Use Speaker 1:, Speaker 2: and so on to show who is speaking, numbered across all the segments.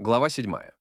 Speaker 1: Глава 7.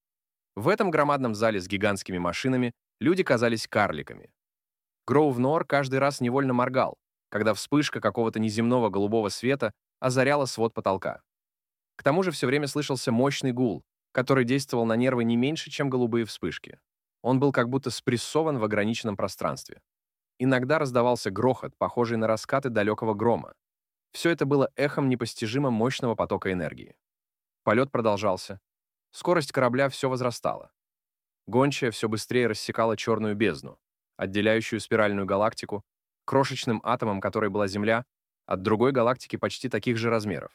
Speaker 1: В этом громадном зале с гигантскими машинами люди казались карликами. Гроув-Ноор каждый раз невольно моргал, когда вспышка какого-то неземного голубого света озаряла свод потолка. К тому же все время слышался мощный гул, который действовал на нервы не меньше, чем голубые вспышки. Он был как будто спрессован в ограниченном пространстве. Иногда раздавался грохот, похожий на раскаты далекого грома. Все это было эхом непостижимо мощного потока энергии. Полет продолжался. Скорость корабля все возрастала. Гончая все быстрее рассекала черную бездну, отделяющую спиральную галактику, крошечным атомом которой была Земля, от другой галактики почти таких же размеров.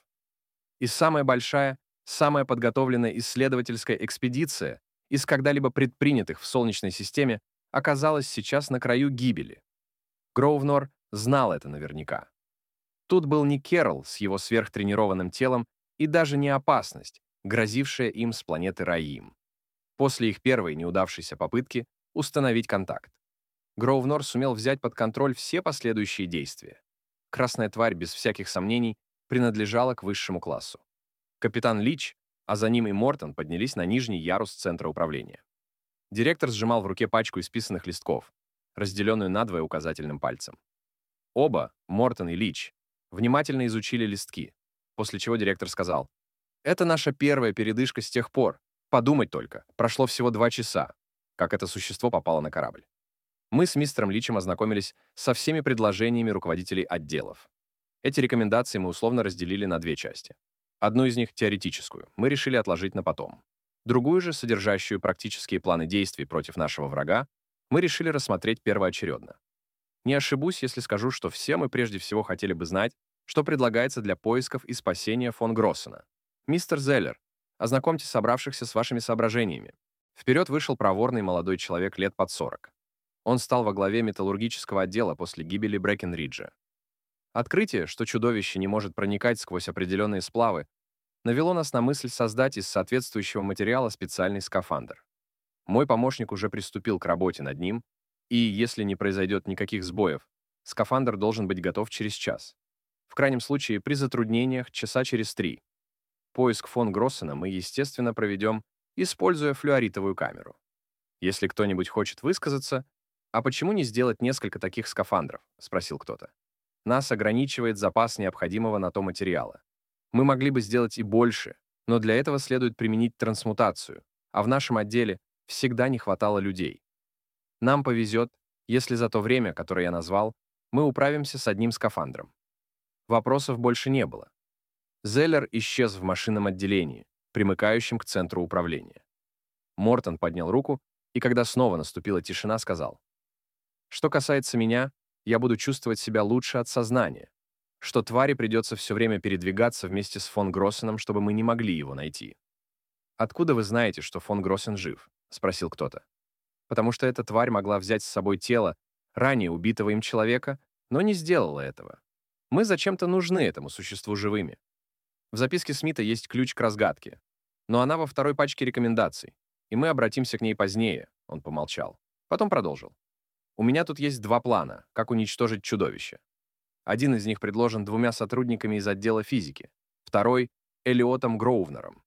Speaker 1: И самая большая, самая подготовленная исследовательская экспедиция из когда-либо предпринятых в Солнечной системе оказалась сейчас на краю гибели. Гроув-Ноор знал это наверняка. Тут был не Керрол с его сверхтренированным телом и даже не опасность, грозившая им с планеты Раим. После их первой неудавшейся попытки установить контакт. Гроув-Ноор сумел взять под контроль все последующие действия. Красная тварь, без всяких сомнений, принадлежала к высшему классу. Капитан Лич, а за ним и Мортон, поднялись на нижний ярус центра управления. Директор сжимал в руке пачку исписанных листков, разделенную надвое указательным пальцем. Оба, Мортон и Лич, внимательно изучили листки, после чего директор сказал: «Это наша первая передышка с тех пор. Подумать только, прошло всего 2 часа, как это существо попало на корабль». Мы с мистером Личем ознакомились со всеми предложениями руководителей отделов. Эти рекомендации мы условно разделили на 2 части. Одну из них, теоретическую, мы решили отложить на потом. Другую же, содержащую практические планы действий против нашего врага, мы решили рассмотреть первоочередно. Не ошибусь, если скажу, что все мы прежде всего хотели бы знать, что предлагается для поисков и спасения фон Гроссена. Мистер Зеллер, ознакомьте собравшихся с вашими соображениями. Вперед вышел проворный молодой человек лет под 40. Он стал во главе металлургического отдела после гибели Брэкенриджа. Открытие, что чудовище не может проникать сквозь определенные сплавы, навело нас на мысль создать из соответствующего материала специальный скафандр. Мой помощник уже приступил к работе над ним, и, если не произойдет никаких сбоев, скафандр должен быть готов через час. В крайнем случае, при затруднениях, часа через 3. Поиск фон Гроссена мы, естественно, проведем, используя флюоритовую камеру. Если кто-нибудь хочет высказаться, «А почему не сделать несколько таких скафандров?» — спросил кто-то. Нас ограничивает запас необходимого на то материала. Мы могли бы сделать и больше, но для этого следует применить трансмутацию, а в нашем отделе всегда не хватало людей. Нам повезет, если за то время, которое я назвал, мы управимся с одним скафандром. Вопросов больше не было. Зеллер исчез в машинном отделении, примыкающем к центру управления. Мортон поднял руку и, когда снова наступила тишина, сказал: «Что касается меня, я буду чувствовать себя лучше от сознания, что твари придется все время передвигаться вместе с фон Гроссеном, чтобы мы не могли его найти». «Откуда вы знаете, что фон Гроссен жив?» — спросил кто-то. «Потому что эта тварь могла взять с собой тело ранее убитого им человека, но не сделала этого. Мы зачем-то нужны этому существу живыми. В записке Смита есть ключ к разгадке, но она во второй пачке рекомендаций, и мы обратимся к ней позднее», — он помолчал. Потом продолжил. «У меня тут есть 2 плана, как уничтожить чудовище. Один из них предложен 2 сотрудниками из отдела физики, второй — Элиотом Гроувнером.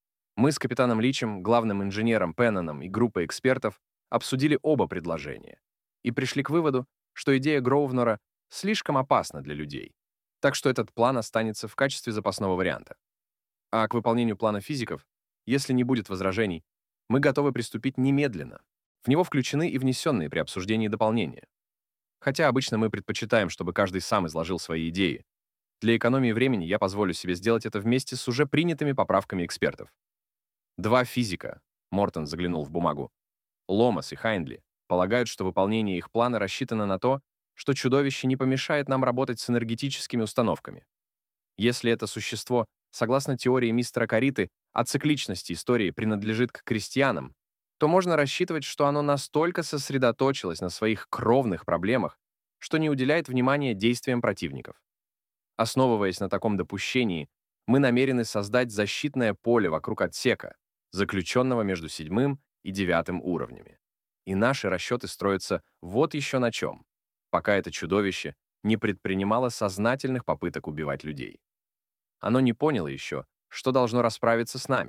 Speaker 1: Мы с капитаном Личем, главным инженером Пенноном и группой экспертов обсудили оба предложения и пришли к выводу, что идея Гроувнера слишком опасна для людей, так что этот план останется в качестве запасного варианта. А к выполнению плана физиков, если не будет возражений, мы готовы приступить немедленно. В него включены и внесенные при обсуждении дополнения. Хотя обычно мы предпочитаем, чтобы каждый сам изложил свои идеи. Для экономии времени я позволю себе сделать это вместе с уже принятыми поправками экспертов. 2 физика, Мортон заглянул в бумагу, Ломас и Хайндли, полагают, что выполнение их плана рассчитано на то, что чудовище не помешает нам работать с энергетическими установками. Если это существо, согласно теории мистера Кариты, о цикличности истории принадлежит к крестьянам, то можно рассчитывать, что оно настолько сосредоточилось на своих кровных проблемах, что не уделяет внимания действиям противников. Основываясь на таком допущении, мы намерены создать защитное поле вокруг отсека, заключенного между 7-м и 9-м уровнями. И наши расчеты строятся вот еще на чем, пока это чудовище не предпринимало сознательных попыток убивать людей. Оно не поняло еще, что должно расправиться с нами,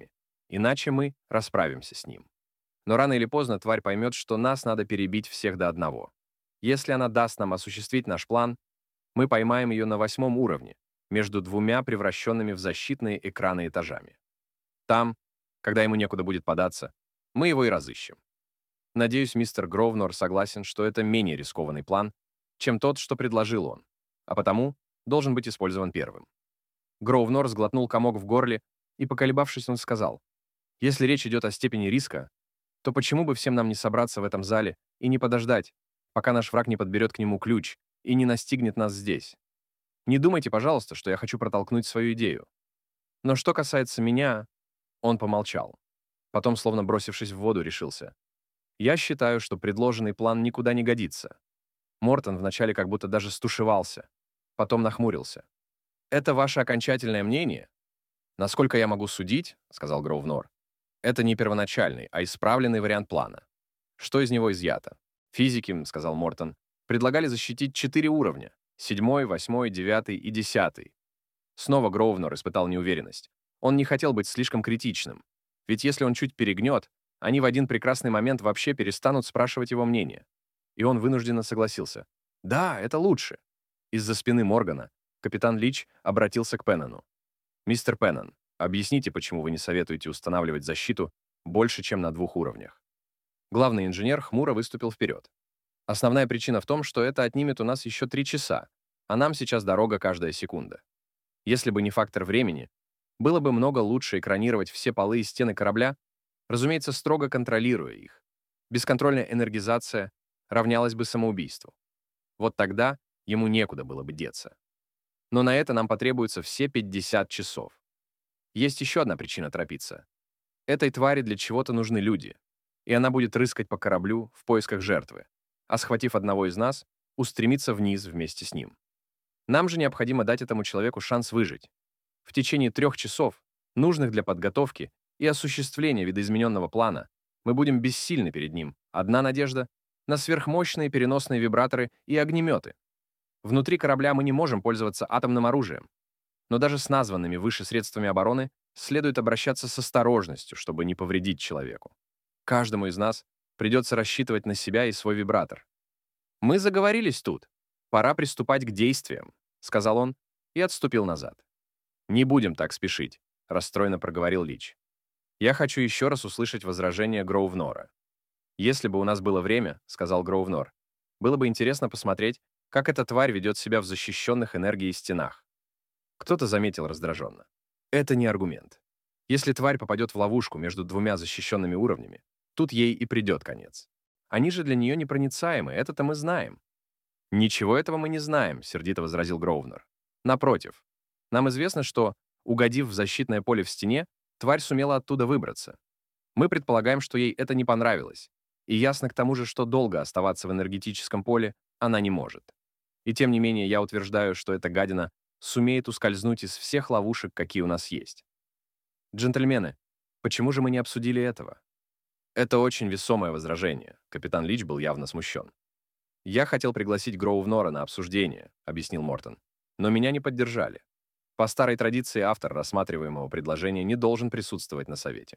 Speaker 1: иначе мы расправимся с ним. Но рано или поздно тварь поймет, что нас надо перебить всех до одного. Если она даст нам осуществить наш план, мы поймаем ее на 8 уровне, между двумя превращенными в защитные экраны этажами. Там, когда ему некуда будет податься, мы его и разыщем. Надеюсь, мистер Гровнор согласен, что это менее рискованный план, чем тот, что предложил он, а потому должен быть использован первым. Гровнор сглотнул комок в горле, и, поколебавшись, он сказал: «Если речь идет о степени риска, то почему бы всем нам не собраться в этом зале и не подождать, пока наш враг не подберет к нему ключ и не настигнет нас здесь? Не думайте, пожалуйста, что я хочу протолкнуть свою идею. Но что касается меня...» Он помолчал. Потом, словно бросившись в воду, решился: «Я считаю, что предложенный план никуда не годится». Мортон вначале как будто даже стушевался, потом нахмурился. «Это ваше окончательное мнение?» «Насколько я могу судить, — сказал Гровнор, — это не первоначальный, а исправленный вариант плана. Что из него изъято? Физики, — сказал Мортон, — предлагали защитить 4 уровня — 7, 8, 9 и 10. Снова Гровнор испытал неуверенность. Он не хотел быть слишком критичным, ведь если он чуть перегнет, они в один прекрасный момент вообще перестанут спрашивать его мнение. И он вынужденно согласился. «Да, это лучше». Из-за спины Моргана капитан Лич обратился к Пеннону. «Мистер Пеннон, объясните, почему вы не советуете устанавливать защиту больше, чем на 2 уровнях?» Главный инженер хмуро выступил вперед. «Основная причина в том, что это отнимет у нас еще 3 часа, а нам сейчас дорога каждая секунда. Если бы не фактор времени, было бы много лучше экранировать все полы и стены корабля, разумеется, строго контролируя их. Бесконтрольная энергизация равнялась бы самоубийству. Вот тогда ему некуда было бы деться. Но на это нам потребуется все 50 часов. Есть еще одна причина торопиться. Этой твари для чего-то нужны люди, и она будет рыскать по кораблю в поисках жертвы, а схватив одного из нас, устремиться вниз вместе с ним. Нам же необходимо дать этому человеку шанс выжить. В течение 3 часов, нужных для подготовки и осуществления видоизмененного плана, мы будем бессильны перед ним. Одна надежда — на сверхмощные переносные вибраторы и огнеметы. Внутри корабля мы не можем пользоваться атомным оружием, но даже с названными выше средствами обороны следует обращаться с осторожностью, чтобы не повредить человеку. Каждому из нас придется рассчитывать на себя и свой вибратор. «Мы заговорились тут. Пора приступать к действиям», — сказал он и отступил назад. «Не будем так спешить», — расстроенно проговорил Лич. «Я хочу еще раз услышать возражение Гроувнора». «Если бы у нас было время, — сказал Гроувнор, — было бы интересно посмотреть, как эта тварь ведет себя в защищенных энергией стенах». Кто-то заметил раздраженно. Это не аргумент. Если тварь попадет в ловушку между 2 защищенными уровнями, тут ей и придет конец. Они же для нее непроницаемы, это-то мы знаем. «Ничего этого мы не знаем», — сердито возразил Гроувнор. «Напротив, нам известно, что, угодив в защитное поле в стене, тварь сумела оттуда выбраться. Мы предполагаем, что ей это не понравилось, и ясно к тому же, что долго оставаться в энергетическом поле она не может. И тем не менее я утверждаю, что эта гадина сумеет ускользнуть из всех ловушек, какие у нас есть. Джентльмены, почему же мы не обсудили этого?» Это очень весомое возражение. Капитан Лич был явно смущен. «Я хотел пригласить Гроувнора на обсуждение», — объяснил Мортон, «но меня не поддержали. По старой традиции автор рассматриваемого предложения не должен присутствовать на совете.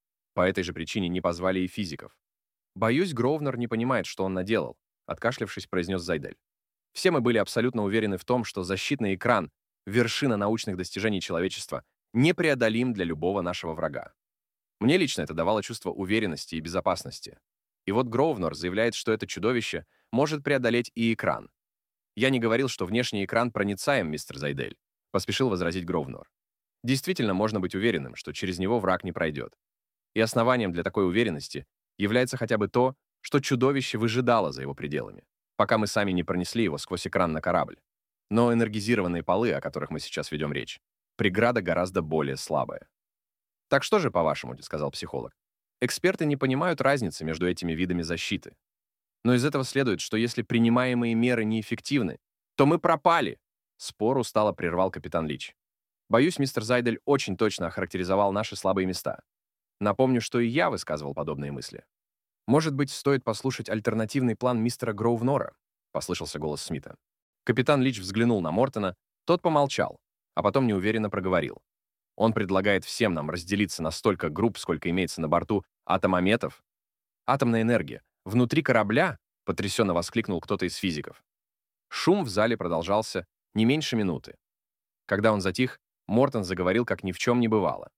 Speaker 1: По этой же причине не позвали и физиков. Боюсь, Гроувнор не понимает, что он наделал», — откашлявшись, произнес Зайдель. «Все мы были абсолютно уверены в том, что защитный экран, вершина научных достижений человечества, непреодолим для любого нашего врага. Мне лично это давало чувство уверенности и безопасности. И вот Гроувнор заявляет, что это чудовище может преодолеть и экран. Я не говорил, что внешний экран проницаем, мистер Зайдель», — поспешил возразить Гроувнор. «Действительно, можно быть уверенным, что через него враг не пройдет. И основанием для такой уверенности является хотя бы то, что чудовище выжидало за его пределами, пока мы сами не пронесли его сквозь экран на корабль. Но энергизированные полы, о которых мы сейчас ведем речь, преграда гораздо более слабая». «Так что же, по-вашему, — сказал психолог, — эксперты не понимают разницы между этими видами защиты. Но из этого следует, что если принимаемые меры неэффективны, то мы пропали!» Спор устало прервал капитан Лич. «Боюсь, мистер Зайдель очень точно охарактеризовал наши слабые места. Напомню, что и я высказывал подобные мысли. Может быть, стоит послушать альтернативный план мистера Гроувнора?» — послышался голос Смита. Капитан Лич взглянул на Мортона, тот помолчал, а потом неуверенно проговорил. Он предлагает всем нам разделиться на столько групп, сколько имеется на борту атомометов. Атомная энергия. Внутри корабля? Потрясенно воскликнул кто-то из физиков. Шум в зале продолжался не меньше минуты. Когда он затих, Мортон заговорил, как ни в чем не бывало.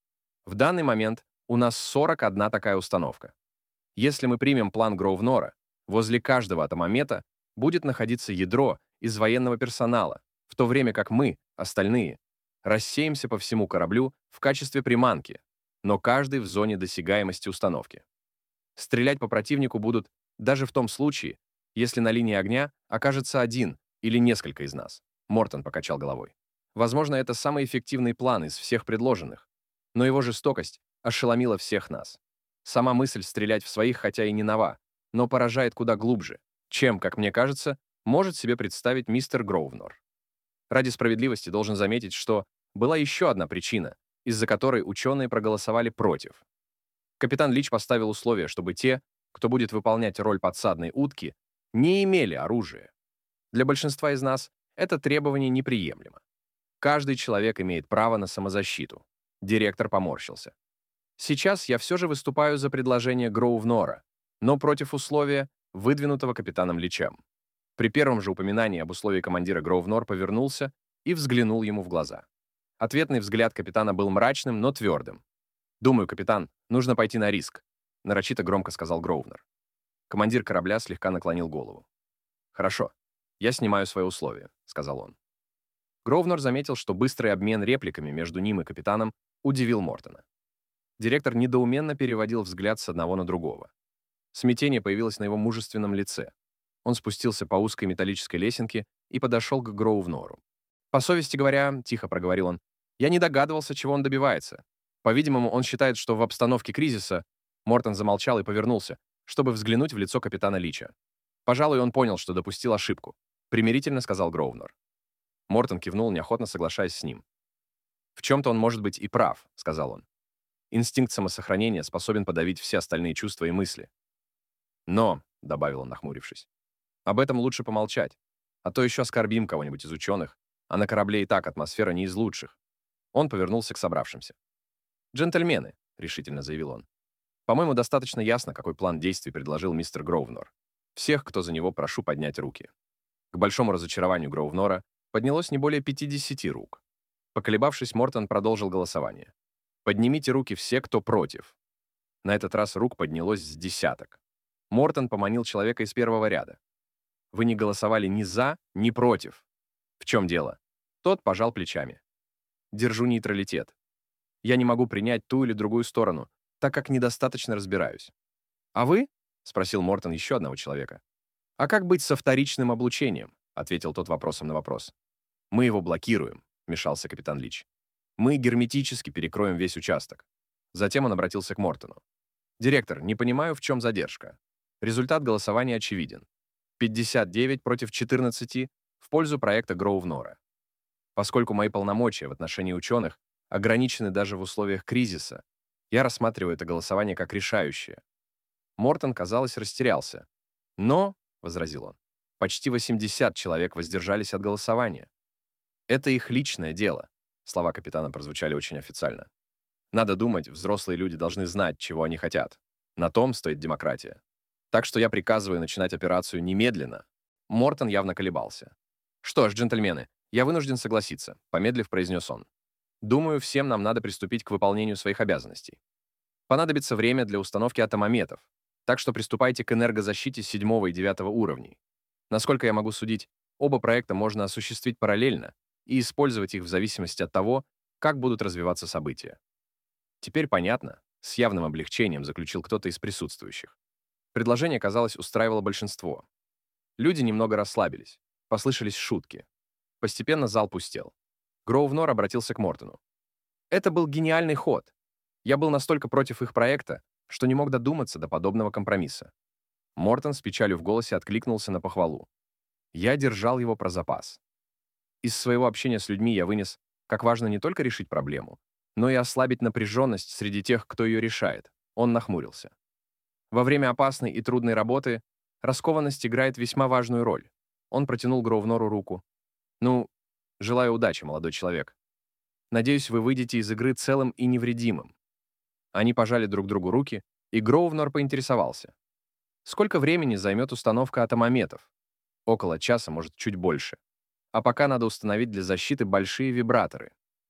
Speaker 1: В данный момент у нас 41 такая установка. Если мы примем план Гроувнора, возле каждого атомомета будет находиться ядро из военного персонала, в то время как мы, остальные, рассеемся по всему кораблю в качестве приманки, но каждый в зоне досягаемости установки. Стрелять по противнику будут даже в том случае, если на линии огня окажется один или несколько из нас. Мортон покачал головой. Возможно, это самый эффективный план из всех предложенных, но его жестокость ошеломила всех нас. Сама мысль стрелять в своих, хотя и не нова, но поражает куда глубже, чем, как мне кажется, может себе представить мистер Гроувнор. Ради справедливости должен заметить, что была еще одна причина, из-за которой ученые проголосовали против. Капитан Лич поставил условие, чтобы те, кто будет выполнять роль подсадной утки, не имели оружия. Для большинства из нас это требование неприемлемо. Каждый человек имеет право на самозащиту. Директор поморщился. Сейчас я все же выступаю за предложение Гроувнора, но против условия, выдвинутого капитаном Личем. При первом же упоминании об условии командира Гроувнор повернулся и взглянул ему в глаза. Ответный взгляд капитана был мрачным, но твердым. «Думаю, капитан, нужно пойти на риск», — нарочито громко сказал Гроувнор. Командир корабля слегка наклонил голову. «Хорошо, я снимаю свои условия», — сказал он. Гроувнор заметил, что быстрый обмен репликами между ним и капитаном удивил Мортона. Директор недоуменно переводил взгляд с одного на другого. Смятение появилось на его мужественном лице. Он спустился по узкой металлической лесенке и подошел к Гроувнору. «По совести говоря, — тихо проговорил он, — я не догадывался, чего он добивается. По-видимому, он считает, что в обстановке кризиса...» Мортон замолчал и повернулся, чтобы взглянуть в лицо капитана Лича. «Пожалуй, он понял, что допустил ошибку», — примирительно сказал Гроувнор. Мортон кивнул, неохотно соглашаясь с ним. «В чем-то он может быть и прав», — сказал он. «Инстинкт самосохранения способен подавить все остальные чувства и мысли. Но, — добавил он, нахмурившись, — об этом лучше помолчать, а то еще оскорбим кого-нибудь из ученых, а на корабле и так атмосфера не из лучших». Он повернулся к собравшимся. «Джентльмены», — решительно заявил он, — «по-моему, достаточно ясно, какой план действий предложил мистер Гроувнор. Всех, кто за него, прошу поднять руки». К большому разочарованию Гроувнора поднялось не более 50 рук. Поколебавшись, Мортон продолжил голосование. «Поднимите руки все, кто против». На этот раз рук поднялось с десяток. Мортон поманил человека из первого ряда. «Вы не голосовали ни за, ни против». «В чем дело?» Тот пожал плечами. «Держу нейтралитет. Я не могу принять ту или другую сторону, так как недостаточно разбираюсь». «А вы?» — спросил Мортон еще одного человека. «А как быть со вторичным облучением?» — ответил тот вопросом на вопрос. «Мы его блокируем», — вмешался капитан Лич. «Мы герметически перекроем весь участок». Затем он обратился к Мортону. «Директор, не понимаю, в чем задержка. Результат голосования очевиден. 59 против 14 в пользу проекта Гроувнора. Поскольку мои полномочия в отношении ученых ограничены даже в условиях кризиса, я рассматриваю это голосование как решающее». Мортон, казалось, растерялся. «Но», — возразил он, — «почти 80 человек воздержались от голосования. Это их личное дело». Слова капитана прозвучали очень официально. «Надо думать, взрослые люди должны знать, чего они хотят. На том стоит демократия. Так что я приказываю начинать операцию немедленно». Мортон явно колебался. «Что ж, джентльмены, я вынужден согласиться», — помедлив произнес он. «Думаю, всем нам надо приступить к выполнению своих обязанностей. Понадобится время для установки атомометов, так что приступайте к энергозащите 7 и 9 уровней. Насколько я могу судить, оба проекта можно осуществить параллельно и использовать их в зависимости от того, как будут развиваться события». «Теперь понятно», — с явным облегчением заключил кто-то из присутствующих. Предложение, казалось, устраивало большинство. Люди немного расслабились. Послышались шутки. Постепенно зал пустел. Гроувнор обратился к Мортону. «Это был гениальный ход. Я был настолько против их проекта, что не мог додуматься до подобного компромисса». Мортон с печалью в голосе откликнулся на похвалу. «Я держал его про запас. Из своего общения с людьми я вынес, как важно не только решить проблему, но и ослабить напряженность среди тех, кто ее решает». Он нахмурился. «Во время опасной и трудной работы раскованность играет весьма важную роль». Он протянул Гроувнору руку. «Ну, желаю удачи, молодой человек». Надеюсь, вы выйдете из игры целым и невредимым». Они пожали друг другу руки, и Гроувнор поинтересовался. Сколько времени займет установка атомометов? Около часа, может, чуть больше. А пока надо установить для защиты большие вибраторы.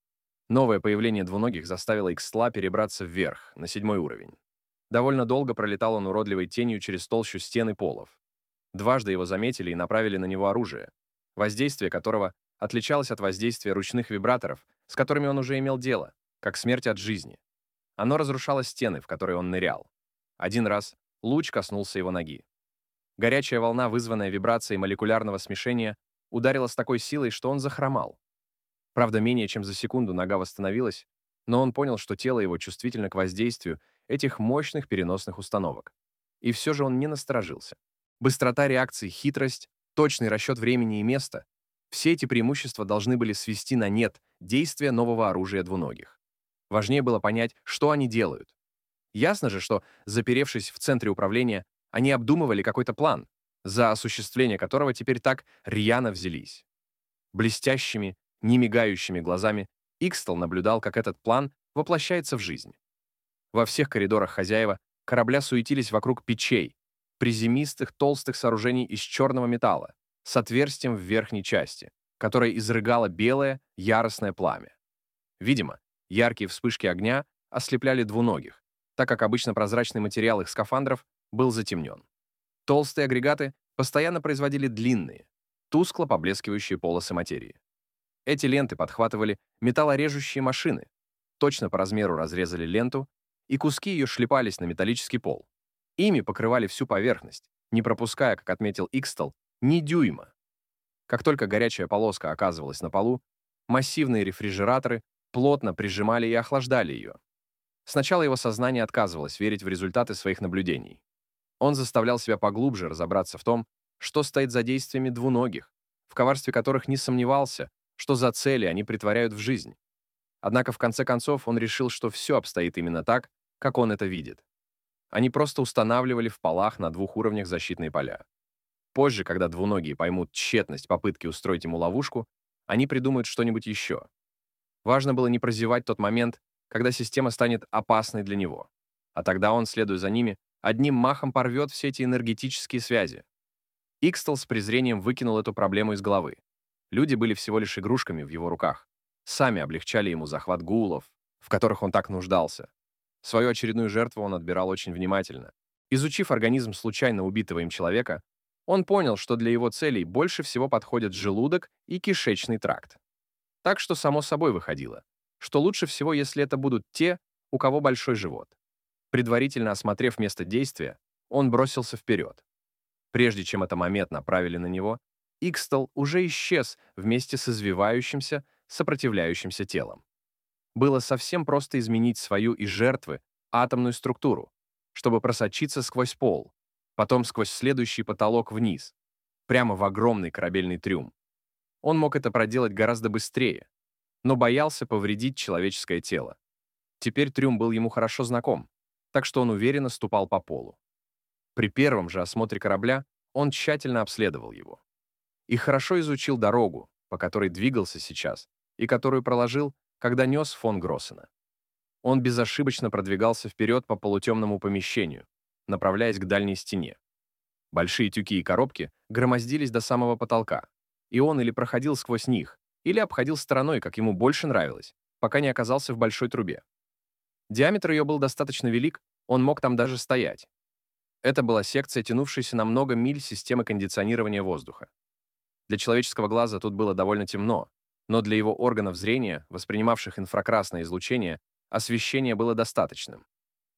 Speaker 1: Новое появление двуногих заставило Икстла перебраться вверх, на 7-й уровень. Довольно долго пролетал он уродливой тенью через толщу стен и полов. Дважды его заметили и направили на него оружие, воздействие которого отличалось от воздействия ручных вибраторов, с которыми он уже имел дело, как смерть от жизни. Оно разрушало стены, в которые он нырял. Один раз луч коснулся его ноги. Горячая волна, вызванная вибрацией молекулярного смешения, ударила с такой силой, что он захромал. Правда, менее чем за секунду нога восстановилась, но он понял, что тело его чувствительно к воздействию этих мощных переносных установок. И все же он не насторожился. Быстрота реакции, хитрость, точный расчет времени и места — все эти преимущества должны были свести на нет действия нового оружия двуногих. Важнее было понять, что они делают. Ясно же, что, заперевшись в центре управления, они обдумывали какой-то план, за осуществление которого теперь так рьяно взялись. Блестящими, немигающими глазами Икстл наблюдал, как этот план воплощается в жизнь. Во всех коридорах хозяева корабля суетились вокруг печей, приземистых толстых сооружений из черного металла, с отверстием в верхней части, которое изрыгало белое, яростное пламя. Видимо, яркие вспышки огня ослепляли двуногих, так как обычно прозрачный материал их скафандров был затемнен. Толстые агрегаты постоянно производили длинные, тускло поблескивающие полосы материи. Эти ленты подхватывали металлорежущие машины, точно по размеру разрезали ленту, и куски ее шлепались на металлический пол. Ими покрывали всю поверхность, не пропуская, как отметил Икстл, ни дюйма. Как только горячая полоска оказывалась на полу, массивные рефрижераторы плотно прижимали и охлаждали ее. Сначала его сознание отказывалось верить в результаты своих наблюдений. Он заставлял себя поглубже разобраться в том, что стоит за действиями двуногих, в коварстве которых не сомневался, что за цели они претворяют в жизнь. Однако в конце концов он решил, что все обстоит именно так, как он это видит. Они просто устанавливали в полах на 2 уровнях защитные поля. Позже, когда двуногие поймут тщетность попытки устроить ему ловушку, они придумают что-нибудь еще. Важно было не прозевать тот момент, когда система станет опасной для него. А тогда он, следуя за ними, одним махом порвет все эти энергетические связи. Икстл с презрением выкинул эту проблему из головы. Люди были всего лишь игрушками в его руках. Сами облегчали ему захват гулов, в которых он так нуждался. Свою очередную жертву он отбирал очень внимательно. Изучив организм случайно убитого им человека, он понял, что для его целей больше всего подходят желудок и кишечный тракт. Так что само собой выходило, что лучше всего, если это будут те, у кого большой живот. Предварительно осмотрев место действия, он бросился вперед. Прежде чем атомомет направили на него, Икстл уже исчез вместе с извивающимся, сопротивляющимся телом. Было совсем просто изменить свою и жертвы атомную структуру, чтобы просочиться сквозь пол, потом сквозь следующий потолок вниз, прямо в огромный корабельный трюм. Он мог это проделать гораздо быстрее, но боялся повредить человеческое тело. Теперь трюм был ему хорошо знаком, так что он уверенно ступал по полу. При первом же осмотре корабля он тщательно обследовал его и хорошо изучил дорогу, по которой двигался сейчас, и которую проложил, когда нес фон Гроссена. Он безошибочно продвигался вперед по полутемному помещению, направляясь к дальней стене. Большие тюки и коробки громоздились до самого потолка, и он или проходил сквозь них, или обходил стороной, как ему больше нравилось, пока не оказался в большой трубе. Диаметр ее был достаточно велик, он мог там даже стоять. Это была секция, тянувшаяся на много миль системы кондиционирования воздуха. Для человеческого глаза тут было довольно темно, но для его органов зрения, воспринимавших инфракрасное излучение, освещение было достаточным.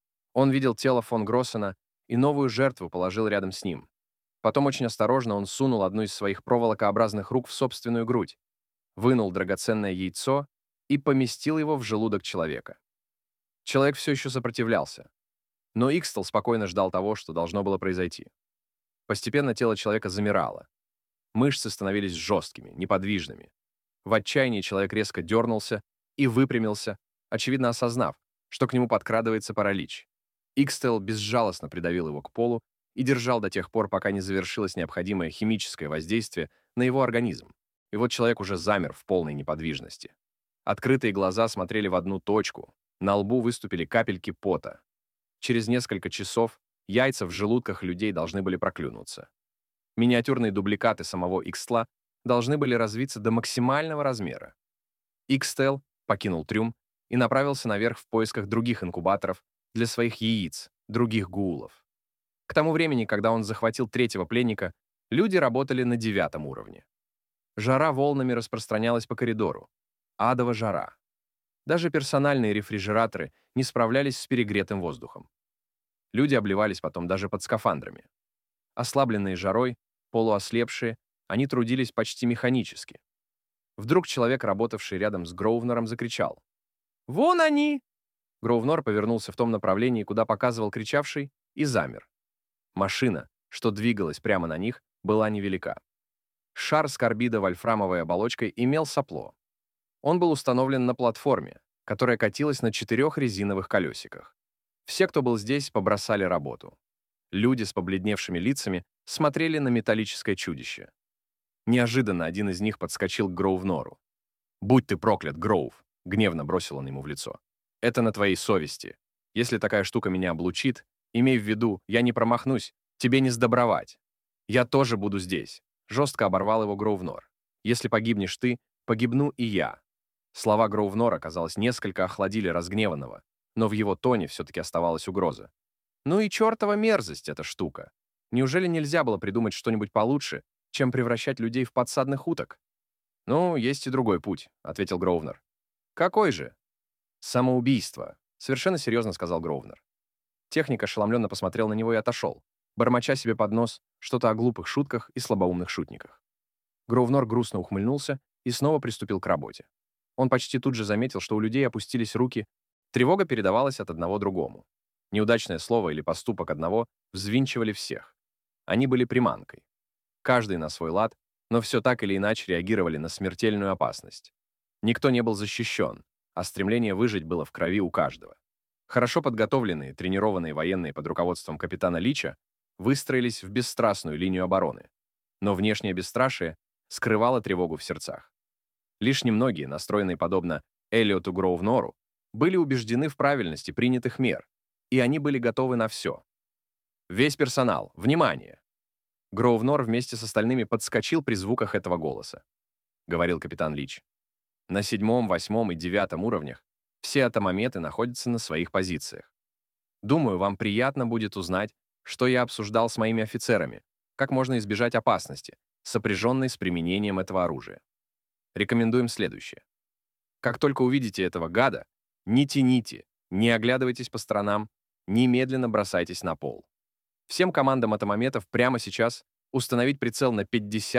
Speaker 1: Он видел тело фон Гроссена и новую жертву положил рядом с ним. Потом очень осторожно он сунул одну из своих проволокообразных рук в собственную грудь, вынул драгоценное яйцо и поместил его в желудок человека. Человек все еще сопротивлялся, но Икстл спокойно ждал того, что должно было произойти. Постепенно тело человека замирало. Мышцы становились жесткими, неподвижными. В отчаянии человек резко дернулся и выпрямился, очевидно осознав, что к нему подкрадывается паралич. Икстл безжалостно придавил его к полу и держал до тех пор, пока не завершилось необходимое химическое воздействие на его организм. И вот человек уже замер в полной неподвижности. Открытые глаза смотрели в одну точку, на лбу выступили капельки пота. Через несколько часов яйца в желудках людей должны были проклюнуться. Миниатюрные дубликаты самого Икстла должны были развиться до максимального размера. Икстел покинул трюм и направился наверх в поисках других инкубаторов для своих яиц, других гуулов. К тому времени, когда он захватил третьего пленника, люди работали на 9-м уровне. Жара волнами распространялась по коридору. Адова жара. Даже персональные рефрижераторы не справлялись с перегретым воздухом. Люди обливались потом даже под скафандрами. Ослабленные жарой, полуослепшие, они трудились почти механически. Вдруг человек, работавший рядом с Гроувнером, закричал: «Вон они!» Гроувнер повернулся в том направлении, куда показывал кричавший, и замер. Машина, что двигалась прямо на них, была невелика. Шар с карбидо-вольфрамовой оболочкой имел сопло. Он был установлен на платформе, которая катилась на 4 резиновых колесиках. Все, кто был здесь, побросали работу. Люди с побледневшими лицами смотрели на металлическое чудище. Неожиданно один из них подскочил к Гроувнору. «Будь ты проклят, Гроув!» — гневно бросил он ему в лицо. «Это на твоей совести. Если такая штука меня облучит, имей в виду, я не промахнусь, тебе не сдобровать. Я тоже буду здесь», — жестко оборвал его Гроувнор. «Если погибнешь ты, погибну и я». Слова Гроувнора, казалось, несколько охладили разгневанного, но в его тоне все-таки оставалась угроза. «Ну и чертова мерзость эта штука! Неужели нельзя было придумать что-нибудь получше, чем превращать людей в подсадных уток?» «Ну, есть и другой путь», — ответил Гроувнер. «Какой же?» «Самоубийство», — совершенно серьезно сказал Гроувнер. Техник ошеломленно посмотрел на него и отошел, бормоча себе под нос что-то о глупых шутках и слабоумных шутниках. Гроувнер грустно ухмыльнулся и снова приступил к работе. Он почти тут же заметил, что у людей опустились руки, тревога передавалась от одного другому. Неудачное слово или поступок одного взвинчивали всех. Они были приманкой. Каждый на свой лад, но все так или иначе реагировали на смертельную опасность. Никто не был защищен, а стремление выжить было в крови у каждого. Хорошо подготовленные, тренированные военные под руководством капитана Лича выстроились в бесстрастную линию обороны, но внешнее бесстрашие скрывало тревогу в сердцах. Лишь немногие, настроенные подобно Эллиоту Гроувнору, были убеждены в правильности принятых мер, и они были готовы на все. «Весь персонал, внимание!» Гроувнор вместе с остальными подскочил при звуках этого голоса. Говорил капитан Лич. На 7-м, 8-м и 9-м уровнях все атомометы находятся на своих позициях. Думаю, вам приятно будет узнать, что я обсуждал с моими офицерами, как можно избежать опасности, сопряженной с применением этого оружия. Рекомендуем следующее. Как только увидите этого гада, не тяните, не оглядывайтесь по сторонам, немедленно бросайтесь на пол. Всем командам атомометов прямо сейчас установить прицел на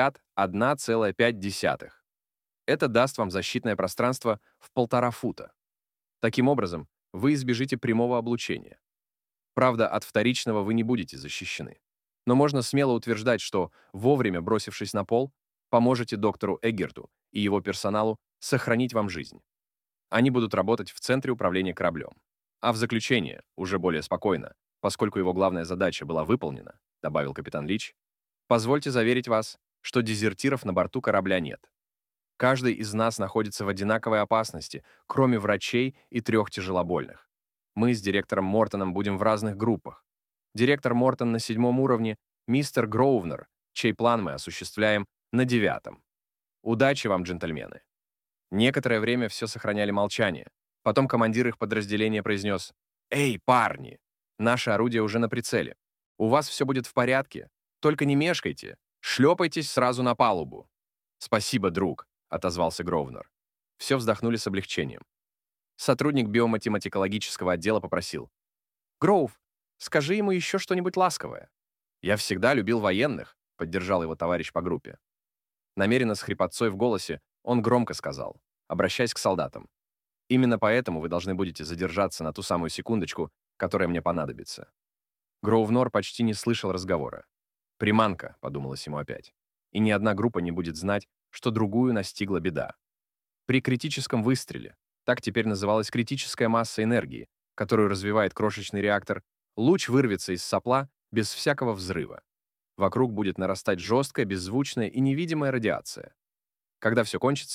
Speaker 1: 51,5. Это даст вам защитное пространство в 1,5 фута. Таким образом, вы избежите прямого облучения. Правда, от вторичного вы не будете защищены. Но можно смело утверждать, что, вовремя бросившись на пол, поможете доктору Эггерту и его персоналу сохранить вам жизнь. Они будут работать в центре управления кораблем. А в заключение, уже более спокойно, поскольку его главная задача была выполнена, добавил капитан Лич, позвольте заверить вас, что дезертиров на борту корабля нет. Каждый из нас находится в одинаковой опасности, кроме врачей и 3 тяжелобольных. Мы с директором Мортоном будем в разных группах. Директор Мортон на 7-м уровне, мистер Гроувнер, чей план мы осуществляем на 9-м. Удачи вам, джентльмены. Некоторое время все сохраняли молчание. Потом командир их подразделения произнес: «Эй, парни! Наше орудие уже на прицеле. У вас все будет в порядке. Только не мешкайте. Шлепайтесь сразу на палубу». «Спасибо, друг», — отозвался Гроувнер. Все вздохнули с облегчением. Сотрудник биоматематикологического отдела попросил: «Гроув, скажи ему еще что-нибудь ласковое». «Я всегда любил военных», — поддержал его товарищ по группе. Намеренно с хрипотцой в голосе он громко сказал, обращаясь к солдатам: «Именно поэтому вы должны будете задержаться на ту самую секундочку, которая мне понадобится». Гроувнор почти не слышал разговора. «Приманка», — подумалось ему опять. И ни одна группа не будет знать, что другую настигла беда. При критическом выстреле, так теперь называлась критическая масса энергии, которую развивает крошечный реактор, луч вырвется из сопла без всякого взрыва. Вокруг будет нарастать жесткая, беззвучная и невидимая радиация. Когда все кончится,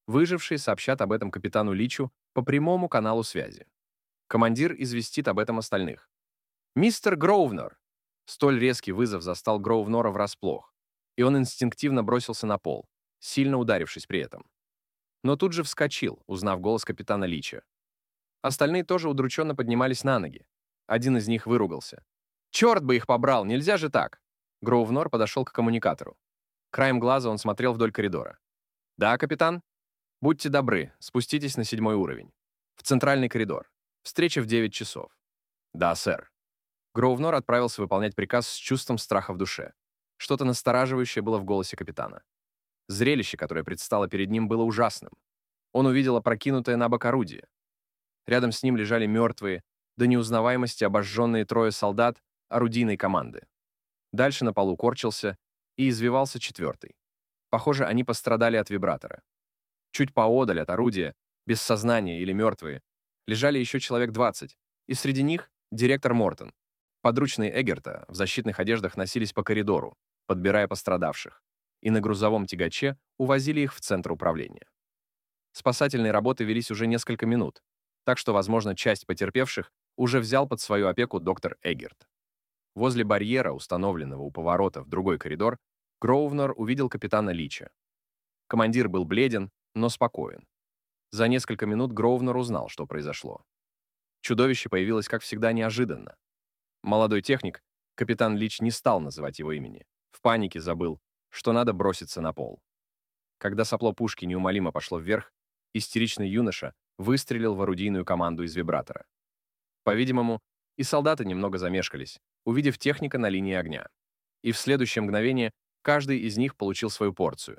Speaker 1: Выжившие сообщат об этом капитану Личу по прямому каналу связи. Командир известит об этом остальных. «Мистер Гроувнер!» Столь резкий вызов застал Гроувнора врасплох, и он инстинктивно бросился на пол, сильно ударившись при этом. Но тут же вскочил, узнав голос капитана Лича. Остальные тоже удрученно поднимались на ноги. Один из них выругался. «Черт бы их побрал, нельзя же так!» Гроувнор подошел к коммуникатору. Краем глаза он смотрел вдоль коридора. «Да, капитан? Будьте добры, спуститесь на 7-й уровень. В центральный коридор. Встреча в 9 часов». «Да, сэр». Гроувнор отправился выполнять приказ с чувством страха в душе. Что-то настораживающее было в голосе капитана. Зрелище, которое предстало перед ним, было ужасным. Он увидел опрокинутое на бок орудие. Рядом с ним лежали мертвые, до неузнаваемости обожженные 3 солдат орудийной команды. Дальше на полу корчился и извивался 4-й. Похоже, они пострадали от вибратора. Чуть поодаль от орудия, без сознания или мертвые, лежали еще человек 20, и среди них директор Мортон. Подручные Эггерта в защитных одеждах носились по коридору, подбирая пострадавших, и на грузовом тягаче увозили их в центр управления. Спасательные работы велись уже несколько минут, так что, возможно, часть потерпевших уже взял под свою опеку доктор Эггерт. Возле барьера, установленного у поворота в другой коридор, Гроувнер увидел капитана Лича. Командир был бледен, но спокоен. За несколько минут Гроувнер узнал, что произошло. Чудовище появилось, как всегда, неожиданно. Молодой техник, капитан Лич не стал называть его имени, в панике забыл, что надо броситься на пол. Когда сопло пушки неумолимо пошло вверх, истеричный юноша выстрелил в орудийную команду из вибратора. По-видимому, и солдаты немного замешкались, увидев техника на линии огня. И в следующее мгновение каждый из них получил свою порцию.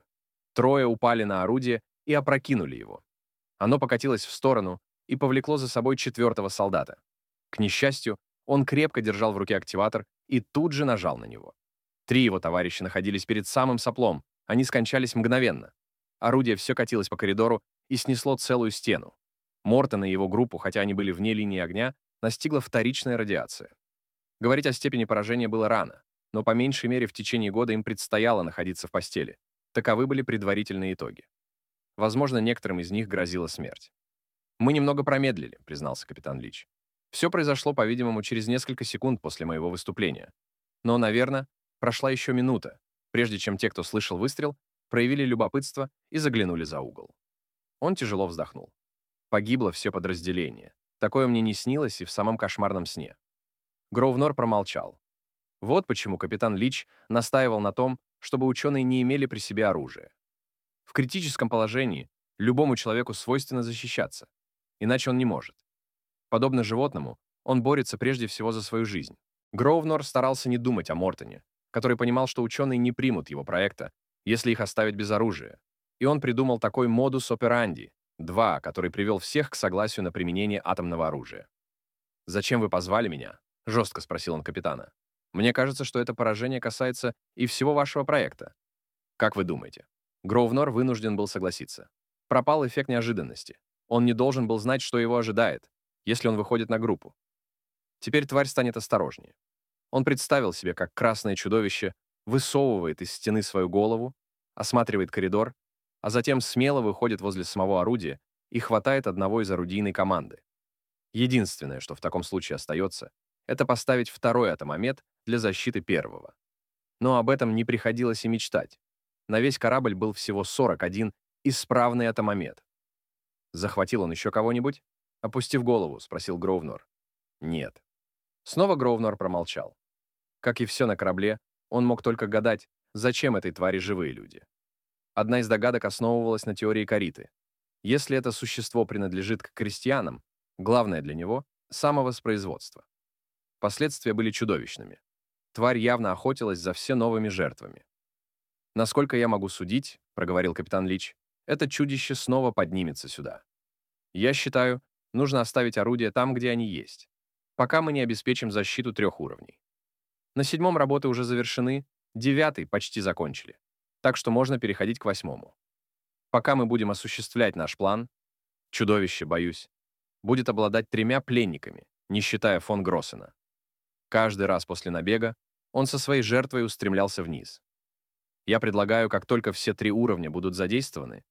Speaker 1: 3 упали на орудие и опрокинули его. Оно покатилось в сторону и повлекло за собой 4-го солдата. К несчастью, он крепко держал в руке активатор и тут же нажал на него. 3 его товарища находились перед самым соплом, они скончались мгновенно. Орудие все катилось по коридору и снесло целую стену. Мортона и его группу, хотя они были вне линии огня, настигла вторичная радиация. Говорить о степени поражения было рано, но по меньшей мере в течение года им предстояло находиться в постели. Таковы были предварительные итоги. Возможно, некоторым из них грозила смерть. «Мы немного промедлили», — признался капитан Лич. «Все произошло, по-видимому, через несколько секунд после моего выступления. Но, наверное, прошла еще минута, прежде чем те, кто слышал выстрел, проявили любопытство и заглянули за угол». Он тяжело вздохнул. Погибло все подразделение. Такое мне не снилось и в самом кошмарном сне. Гроувнор промолчал. Вот почему капитан Лич настаивал на том, чтобы ученые не имели при себе оружия. В критическом положении любому человеку свойственно защищаться, иначе он не может. Подобно животному, он борется прежде всего за свою жизнь. Гроувнор старался не думать о Мортоне, который понимал, что ученые не примут его проекта, если их оставить без оружия. И он придумал такой модус операнди, 2, который привел всех к согласию на применение атомного оружия. «Зачем вы позвали меня?» — жестко спросил он капитана. «Мне кажется, что это поражение касается и всего вашего проекта. Как вы думаете?» Гроувнор вынужден был согласиться. Пропал эффект неожиданности. Он не должен был знать, что его ожидает, если он выходит на группу. Теперь тварь станет осторожнее. Он представил себе, как красное чудовище высовывает из стены свою голову, осматривает коридор, а затем смело выходит возле самого орудия и хватает одного из орудийной команды. Единственное, что в таком случае остается, это поставить 2-й атомомет для защиты 1-го. Но об этом не приходилось и мечтать. На весь корабль был всего 41 исправный атомомет. Захватил он еще кого-нибудь? Опустив голову, спросил Гроувнор. Нет. Снова Гроувнор промолчал. Как и все на корабле, он мог только гадать, зачем этой твари живые люди. Одна из догадок основывалась на теории Кариты. Если это существо принадлежит к крестьянам, главное для него — самовоспроизводство. Последствия были чудовищными. Тварь явно охотилась за все новыми жертвами. «Насколько я могу судить, — проговорил капитан Лич, — это чудище снова поднимется сюда. Я считаю, нужно оставить орудия там, где они есть, пока мы не обеспечим защиту 3 уровней. На 7-м работы уже завершены, 9-й почти закончили, так что можно переходить к 8-му. Пока мы будем осуществлять наш план, чудовище, боюсь, будет обладать 3 пленниками, не считая фон Гроссена. Каждый раз после набега он со своей жертвой устремлялся вниз. Я предлагаю, как только все 3 уровня будут задействованы,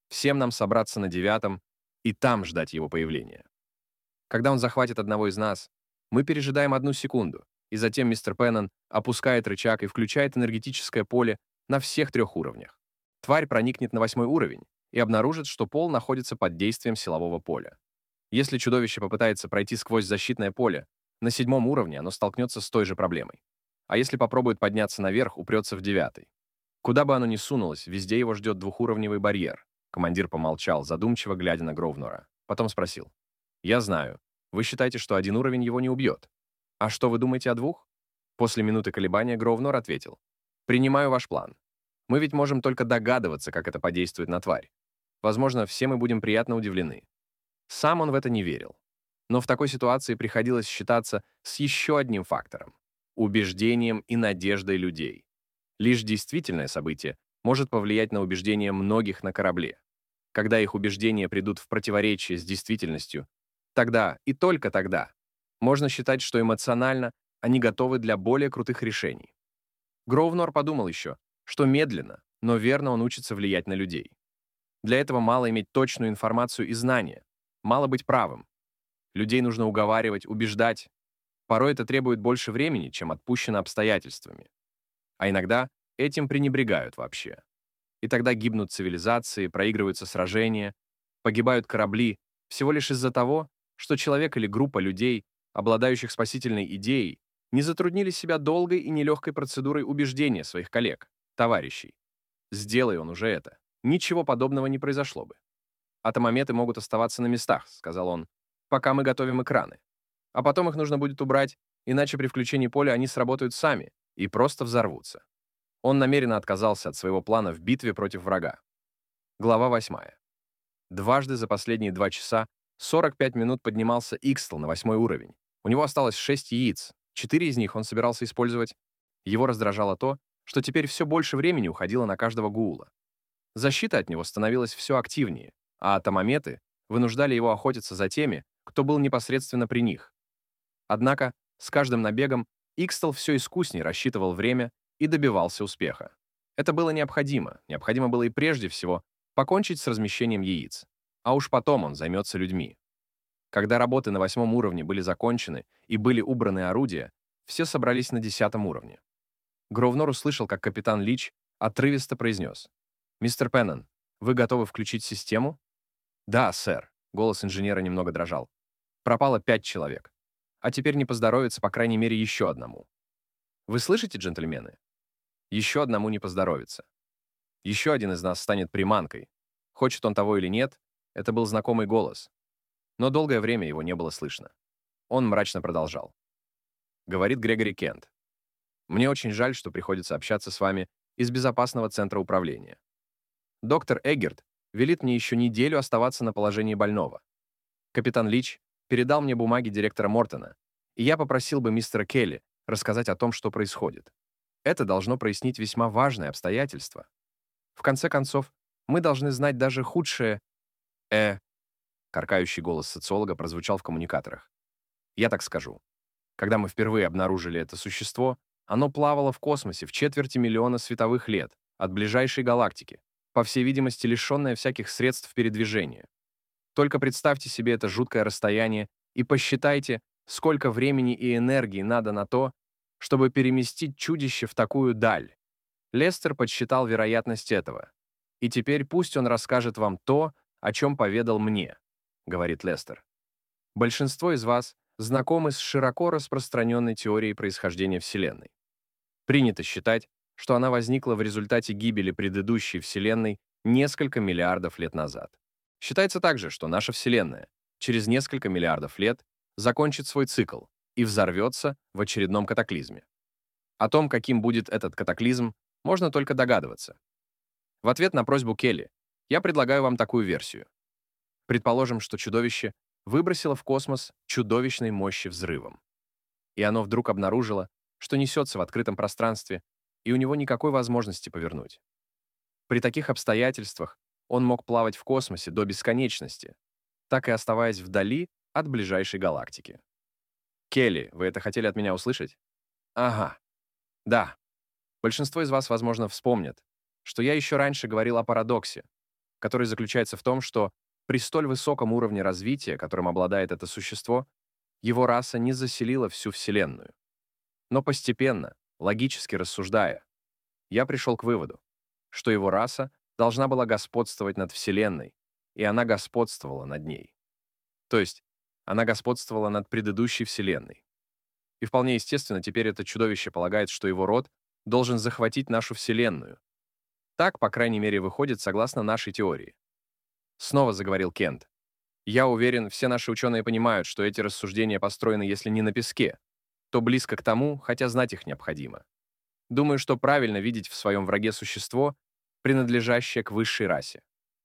Speaker 1: Всем нам собраться на 9-м и там ждать его появления. Когда он захватит одного из нас, мы пережидаем 1 секунду, и затем мистер Пеннон опускает рычаг и включает энергетическое поле на всех 3 уровнях. Тварь проникнет на 8-й уровень и обнаружит, что пол находится под действием силового поля. Если чудовище попытается пройти сквозь защитное поле, на 7-м уровне оно столкнется с той же проблемой. А если попробует подняться наверх, упрется в 9-й. Куда бы оно ни сунулось, везде его ждет 2-уровневый барьер. Командир помолчал, задумчиво глядя на Гровнора. Потом спросил. «Я знаю. Вы считаете, что 1 уровень его не убьет? А что вы думаете о 2?» После минуты колебания Гровнор ответил. «Принимаю ваш план. Мы ведь можем только догадываться, как это подействует на тварь. Возможно, все мы будем приятно удивлены». Сам он в это не верил. Но в такой ситуации приходилось считаться с еще одним фактором — убеждением и надеждой людей. Лишь действительное событие может повлиять на убеждения многих на корабле. Когда их убеждения придут в противоречие с действительностью, тогда и только тогда можно считать, что эмоционально они готовы для более крутых решений. Гровнор подумал еще, что медленно, но верно он учится влиять на людей. Для этого мало иметь точную информацию и знания, мало быть правым. Людей нужно уговаривать, убеждать. Порой это требует больше времени, чем отпущено обстоятельствами. А иногда этим пренебрегают вообще. И тогда гибнут цивилизации, проигрываются сражения, погибают корабли всего лишь из-за того, что человек или группа людей, обладающих спасительной идеей, не затруднили себя долгой и нелегкой процедурой убеждения своих коллег, товарищей. Сделай он уже это, ничего подобного не произошло бы. «Атомометы могут оставаться на местах», — сказал он, «пока мы готовим экраны. А потом их нужно будет убрать, иначе при включении поля они сработают сами и просто взорвутся». Он намеренно отказался от своего плана в битве против врага. Глава 8. Дважды за последние 2 часа 45 минут поднимался Икстл на 8-й уровень. У него осталось 6 яиц, 4 из них он собирался использовать. Его раздражало то, что теперь все больше времени уходило на каждого гуула. Защита от него становилась все активнее, а атомометы вынуждали его охотиться за теми, кто был непосредственно при них. Однако с каждым набегом Икстл все искуснее рассчитывал время и добивался успеха. Это было необходимо. Необходимо было и прежде всего покончить с размещением яиц. А уж потом он займется людьми. Когда работы на 8-м уровне были закончены и были убраны орудия, все собрались на 10-м уровне. Гровнор услышал, как капитан Лич отрывисто произнес. «Мистер Пеннон, вы готовы включить систему?» «Да, сэр», — голос инженера немного дрожал. «Пропало 5 человек. А теперь не поздоровится, по крайней мере, еще одному. Вы слышите, джентльмены? Еще одному не поздоровится. Еще один из нас станет приманкой. Хочет он того или нет, это был знакомый голос. Но долгое время его не было слышно. Он мрачно продолжал. Говорит Грегори Кент. Мне очень жаль, что приходится общаться с вами из безопасного центра управления. Доктор Эггерт велит мне еще неделю оставаться на положении больного. Капитан Лич передал мне бумаги директора Мортона, и я попросил бы мистера Келли рассказать о том, что происходит. Это должно прояснить весьма важное обстоятельство. В конце концов, мы должны знать даже худшее. Каркающий голос социолога прозвучал в коммуникаторах. Я так скажу. Когда мы впервые обнаружили это существо, оно плавало в космосе в 250 000 световых лет от ближайшей галактики, по всей видимости, лишенное всяких средств передвижения. Только представьте себе это жуткое расстояние и посчитайте, сколько времени и энергии надо на то, чтобы переместить чудище в такую даль. Лестер подсчитал вероятность этого. И теперь пусть он расскажет вам то, о чем поведал мне, говорит Лестер. Большинство из вас знакомы с широко распространенной теорией происхождения Вселенной. Принято считать, что она возникла в результате гибели предыдущей Вселенной несколько миллиардов лет назад. Считается также, что наша Вселенная через несколько миллиардов лет закончит свой цикл и взорвется в очередном катаклизме. О том, каким будет этот катаклизм, можно только догадываться. В ответ на просьбу Келли я предлагаю вам такую версию. Предположим, что чудовище выбросило в космос чудовищной мощи взрывом. И оно вдруг обнаружило, что несется в открытом пространстве, и у него никакой возможности повернуть. При таких обстоятельствах он мог плавать в космосе до бесконечности, так и оставаясь вдали от ближайшей галактики. Келли, вы это хотели от меня услышать? Ага. Да. Большинство из вас, возможно, вспомнят, что я еще раньше говорил о парадоксе. который заключается в том, что при столь высоком уровне развития, которым обладает это существо, его раса не заселила всю Вселенную. Но постепенно, логически рассуждая, я пришел к выводу, что его раса должна была господствовать над Вселенной, и она господствовала над ней. То есть, она господствовала над предыдущей Вселенной. И вполне естественно, теперь это чудовище полагает, что его род должен захватить нашу Вселенную. Так, по крайней мере, выходит согласно нашей теории. Снова заговорил Кент. Я уверен, все наши ученые понимают, что эти рассуждения построены, если не на песке, то близко к тому, хотя знать их необходимо. Думаю, что правильно видеть в своем враге существо, принадлежащее к высшей расе.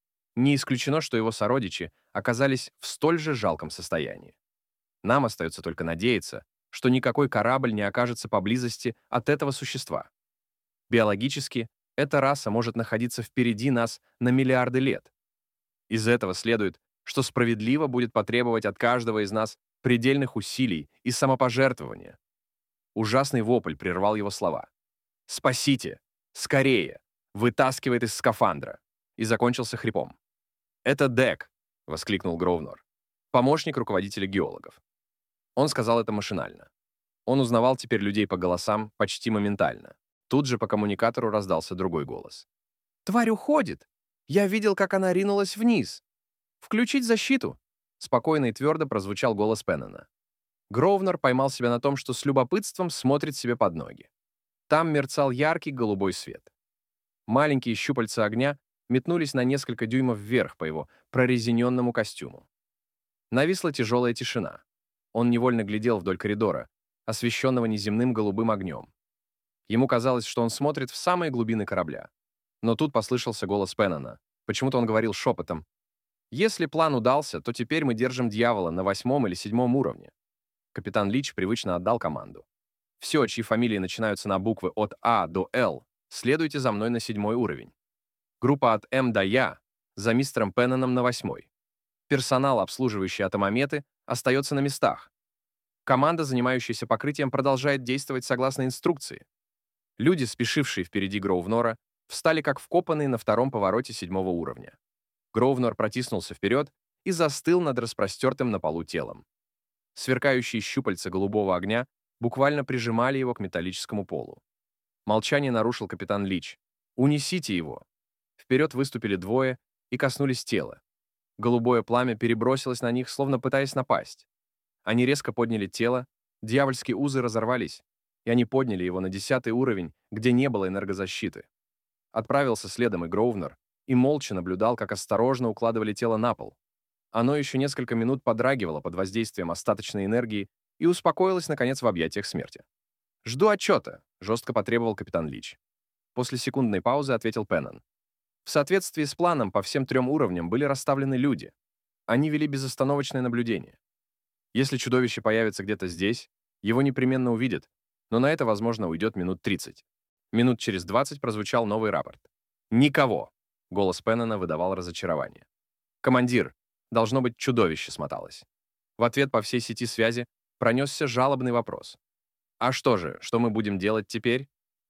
Speaker 1: Не исключено, что его сородичи оказались в столь же жалком состоянии. Нам остается только надеяться, что никакой корабль не окажется поблизости от этого существа. Биологически, эта раса может находиться впереди нас на миллиарды лет. Из этого следует, что справедливо будет потребовать от каждого из нас предельных усилий и самопожертвования. Ужасный вопль прервал его слова. «Спасите! Скорее! Вытаскивает из скафандра!» И закончился хрипом. «Это Дек!» — воскликнул Гроувнор, помощник руководителя геологов. Он сказал это машинально. Он узнавал теперь людей по голосам почти моментально. Тут же по коммуникатору раздался другой голос. «Тварь уходит! Я видел, как она ринулась вниз! Включить защиту!» Спокойно и твердо прозвучал голос Пеннона. Гроувнор поймал себя на том, что с любопытством смотрит себе под ноги. Там мерцал яркий голубой свет. Маленькие щупальца огня метнулись на несколько дюймов вверх по его прорезиненному костюму. Нависла тяжелая тишина. Он невольно глядел вдоль коридора, освещенного неземным голубым огнем. Ему казалось, что он смотрит в самые глубины корабля. Но тут послышался голос Пеннона. Почему-то он говорил шепотом. «Если план удался, то теперь мы держим дьявола на 8-м или 7-м уровне». Капитан Лич привычно отдал команду. «Все, чьи фамилии начинаются на буквы от А до Л, следуйте за мной на 7-й уровень. Группа от М до Я за мистером Пенноном на 8-й. Персонал, обслуживающий атомометы, остается на местах. Команда, занимающаяся покрытием, продолжает действовать согласно инструкции. Люди, спешившие впереди Гроувнора, встали как вкопанные на 2-м повороте 7-го уровня. Гроувнор протиснулся вперед и застыл над распростертым на полу телом. Сверкающие щупальца голубого огня буквально прижимали его к металлическому полу. Молчание нарушил капитан Лич. «Унесите его!» Вперед выступили двое и коснулись тела. Голубое пламя перебросилось на них, словно пытаясь напасть. Они резко подняли тело, дьявольские узы разорвались, и они подняли его на 10-й уровень, где не было энергозащиты. Отправился следом и Гроувнор, и молча наблюдал, как осторожно укладывали тело на пол. Оно еще несколько минут подрагивало под воздействием остаточной энергии и успокоилось, наконец, в объятиях смерти. «Жду отчета», — жестко потребовал капитан Лич. После секундной паузы ответил Пеннон. В соответствии с планом по всем 3 уровням были расставлены люди. Они вели безостановочное наблюдение. Если чудовище появится где-то здесь, его непременно увидят, но на это, возможно, уйдет минут 30. Минут через 20 прозвучал новый рапорт. «Никого!» — голос Пеннона выдавал разочарование. «Командир, должно быть, чудовище смоталось». В ответ по всей сети связи пронесся жалобный вопрос. «А что же, что мы будем делать теперь?»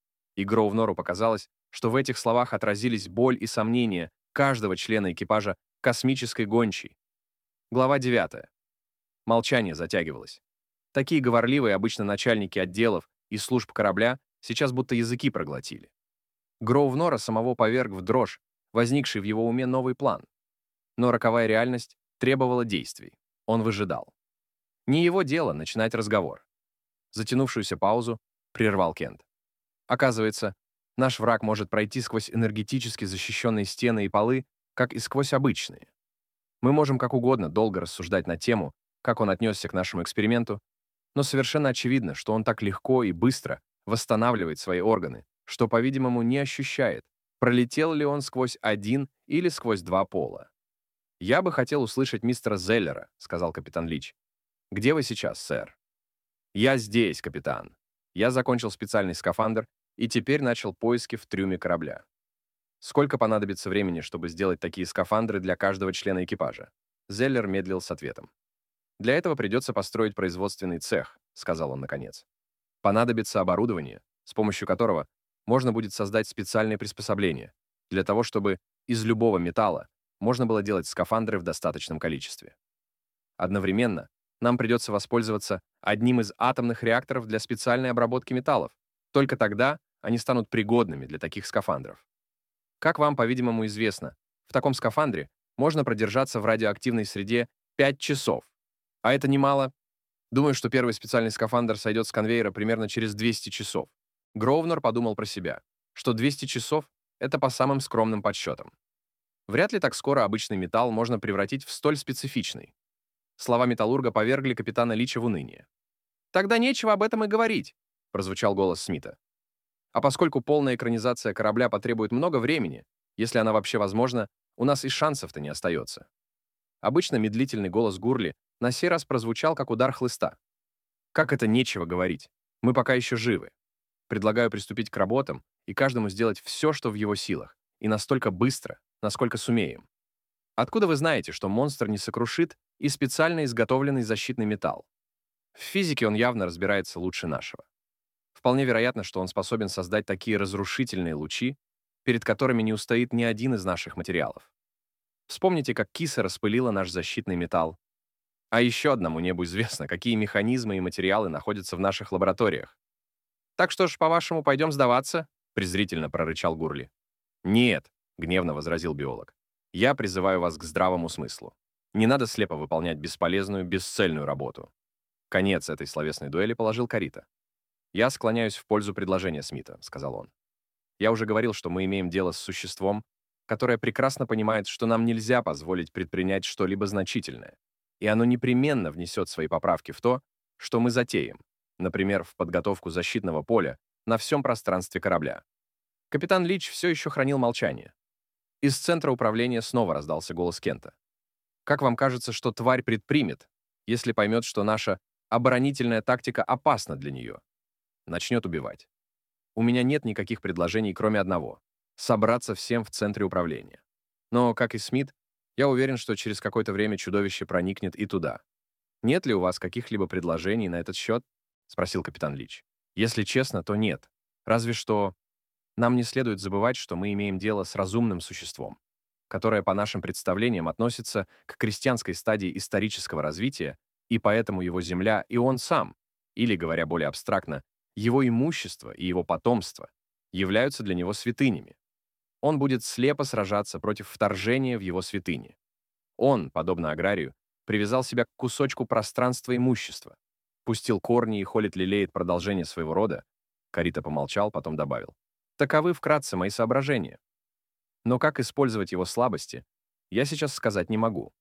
Speaker 1: И Гроувнору показалось, что в этих словах отразились боль и сомнения каждого члена экипажа космической гончей. Глава 9. Молчание затягивалось. Такие говорливые обычно начальники отделов и служб корабля сейчас будто языки проглотили. Гроувнора самого поверг в дрожь, возникший в его уме новый план. Но роковая реальность требовала действий. Он выжидал. Не его дело начинать разговор. Затянувшуюся паузу прервал Кент. Оказывается, наш враг может пройти сквозь энергетически защищенные стены и полы, как и сквозь обычные. Мы можем как угодно долго рассуждать на тему, как он отнесся к нашему эксперименту, но совершенно очевидно, что он так легко и быстро восстанавливает свои органы, что, по-видимому, не ощущает, пролетел ли он сквозь один или сквозь 2 пола. «Я бы хотел услышать мистера Зеллера», — сказал капитан Лич. «Где вы сейчас, сэр?» «Я здесь, капитан. Я закончил специальный скафандр и теперь начал поиски в трюме корабля. Сколько понадобится времени, чтобы сделать такие скафандры для каждого члена экипажа?» Зеллер медлил с ответом. «Для этого придется построить производственный цех», — сказал он наконец. «Понадобится оборудование, с помощью которого можно будет создать специальные приспособления для того, чтобы из любого металла можно было делать скафандры в достаточном количестве. Одновременно нам придется воспользоваться одним из атомных реакторов для специальной обработки металлов. Только тогда они станут пригодными для таких скафандров. Как вам, по-видимому, известно, в таком скафандре можно продержаться в радиоактивной среде 5 часов. А это немало. Думаю, что первый специальный скафандр сойдет с конвейера примерно через 200 часов. Гроувнер подумал про себя, что 200 часов — это по самым скромным подсчетам. Вряд ли так скоро обычный металл можно превратить в столь специфичный. Слова металлурга повергли капитана Лича в уныние. «Тогда нечего об этом и говорить», — прозвучал голос Смита. «А поскольку полная экранизация корабля потребует много времени, если она вообще возможна, у нас и шансов-то не остается». Обычно медлительный голос Гурли на сей раз прозвучал, как удар хлыста. «Как это нечего говорить? Мы пока еще живы. Предлагаю приступить к работам и каждому сделать все, что в его силах, и настолько быстро, насколько сумеем. Откуда вы знаете, что монстр не сокрушит и специально изготовленный защитный металл? В физике он явно разбирается лучше нашего. Вполне вероятно, что он способен создать такие разрушительные лучи, перед которыми не устоит ни один из наших материалов. Вспомните, как киса распылила наш защитный металл. А еще одному небу известно, какие механизмы и материалы находятся в наших лабораториях. «Так что ж, по-вашему, пойдем сдаваться?» — презрительно прорычал Гурли. «Нет», — гневно возразил биолог. «Я призываю вас к здравому смыслу. Не надо слепо выполнять бесполезную, бесцельную работу». Конец этой словесной дуэли положил Карита. «Я склоняюсь в пользу предложения Смита», — сказал он. «Я уже говорил, что мы имеем дело с существом, которое прекрасно понимает, что нам нельзя позволить предпринять что-либо значительное, и оно непременно внесет свои поправки в то, что мы затеем, например, в подготовку защитного поля на всем пространстве корабля». Капитан Лич все еще хранил молчание. Из центра управления снова раздался голос Кента. «Как вам кажется, что тварь предпримет, если поймет, что наша оборонительная тактика опасна для нее? Начнет убивать. У меня нет никаких предложений, кроме одного — собраться всем в центре управления. Но, как и Смит, я уверен, что через какое-то время чудовище проникнет и туда. Нет ли у вас каких-либо предложений на этот счет?» — спросил капитан Лич. «Если честно, то нет. Разве что нам не следует забывать, что мы имеем дело с разумным существом, которое, по нашим представлениям, относится к крестьянской стадии исторического развития, и поэтому его земля и он сам, или, говоря более абстрактно, его имущество и его потомство, являются для него святынями. Он будет слепо сражаться против вторжения в его святыни. Он, подобно аграрию, привязал себя к кусочку пространства имущества, пустил корни и холит лелеет продолжение своего рода. Карита помолчал, потом добавил. Таковы вкратце мои соображения. Но как использовать его слабости, я сейчас сказать не могу.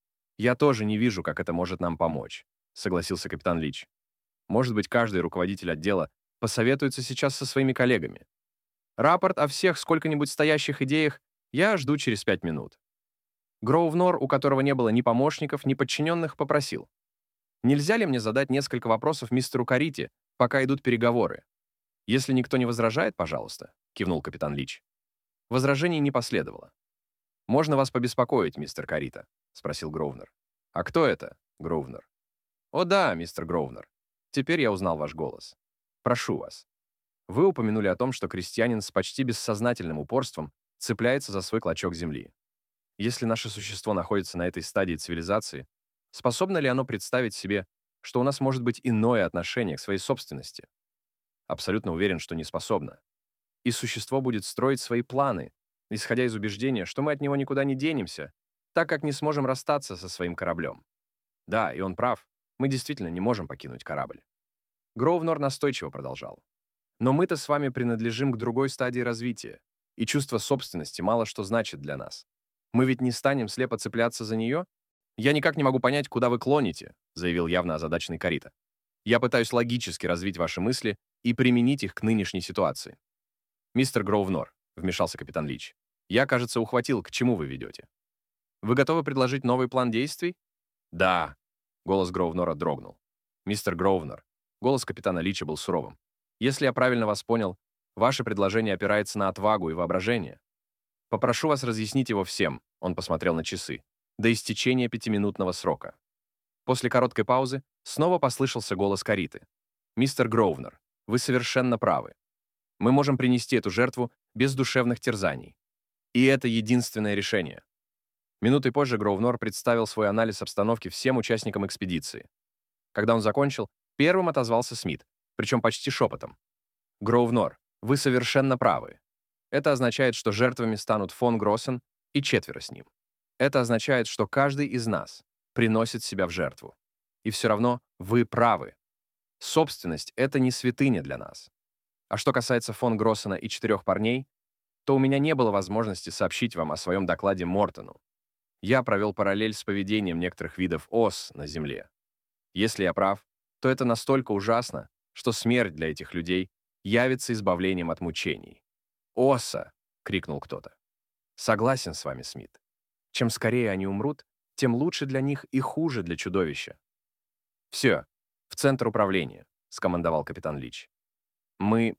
Speaker 1: «Я тоже не вижу, как это может нам помочь», — согласился капитан Лич. «Может быть, каждый руководитель отдела посоветуется сейчас со своими коллегами. Рапорт о всех сколько-нибудь стоящих идеях я жду через 5 минут». Гроувнор, у которого не было ни помощников, ни подчиненных, попросил. «Нельзя ли мне задать несколько вопросов мистеру Карите, пока идут переговоры?» «Если никто не возражает, пожалуйста», — кивнул капитан Лич. Возражений не последовало. «Можно вас побеспокоить, мистер Карита?» — спросил Гроувнер. «А кто это, Гроувнер?» «О да, мистер Гроувнер. Теперь я узнал ваш голос. Прошу вас. Вы упомянули о том, что крестьянин с почти бессознательным упорством цепляется за свой клочок земли. Если наше существо находится на этой стадии цивилизации, способно ли оно представить себе, что у нас может быть иное отношение к своей собственности? Абсолютно уверен, что не способно. И существо будет строить свои планы, исходя из убеждения, что мы от него никуда не денемся, так как не сможем расстаться со своим кораблем. Да, и он прав, мы действительно не можем покинуть корабль. Гроувнер настойчиво продолжал. Но мы-то с вами принадлежим к другой стадии развития, и чувство собственности мало что значит для нас. Мы ведь не станем слепо цепляться за нее? Я никак не могу понять, куда вы клоните, заявил явно озадаченный Карита. Я пытаюсь логически развить ваши мысли и применить их к нынешней ситуации. «Мистер Гроувнер», — вмешался капитан Лич, «я, кажется, ухватил, к чему вы ведете. Вы готовы предложить новый план действий?» «Да», — голос Гроувнера дрогнул. «Мистер Гроувнер», — голос капитана Лича был суровым. «Если я правильно вас понял, ваше предложение опирается на отвагу и воображение. Попрошу вас разъяснить его всем», — он посмотрел на часы, «до истечения 5-минутного срока». После короткой паузы снова послышался голос Кариты. «Мистер Гроувнер, вы совершенно правы. Мы можем принести эту жертву без душевных терзаний. И это единственное решение. Минутой позже Гроувнор представил свой анализ обстановки всем участникам экспедиции. Когда он закончил, первым отозвался Смит, причем почти шепотом. «Гроувнор, вы совершенно правы. Это означает, что жертвами станут фон Гроссен и 4 с ним. Это означает, что каждый из нас приносит себя в жертву. И все равно вы правы. Собственность — это не святыня для нас. А что касается фон Гроссена и 4 парней, то у меня не было возможности сообщить вам о своем докладе Мортону. Я провел параллель с поведением некоторых видов ос на Земле. Если я прав, то это настолько ужасно, что смерть для этих людей явится избавлением от мучений. «Оса!» — крикнул кто-то. «Согласен с вами, Смит. Чем скорее они умрут, тем лучше для них и хуже для чудовища». «Все, в центр управления», — скомандовал капитан Лич. «Мы...»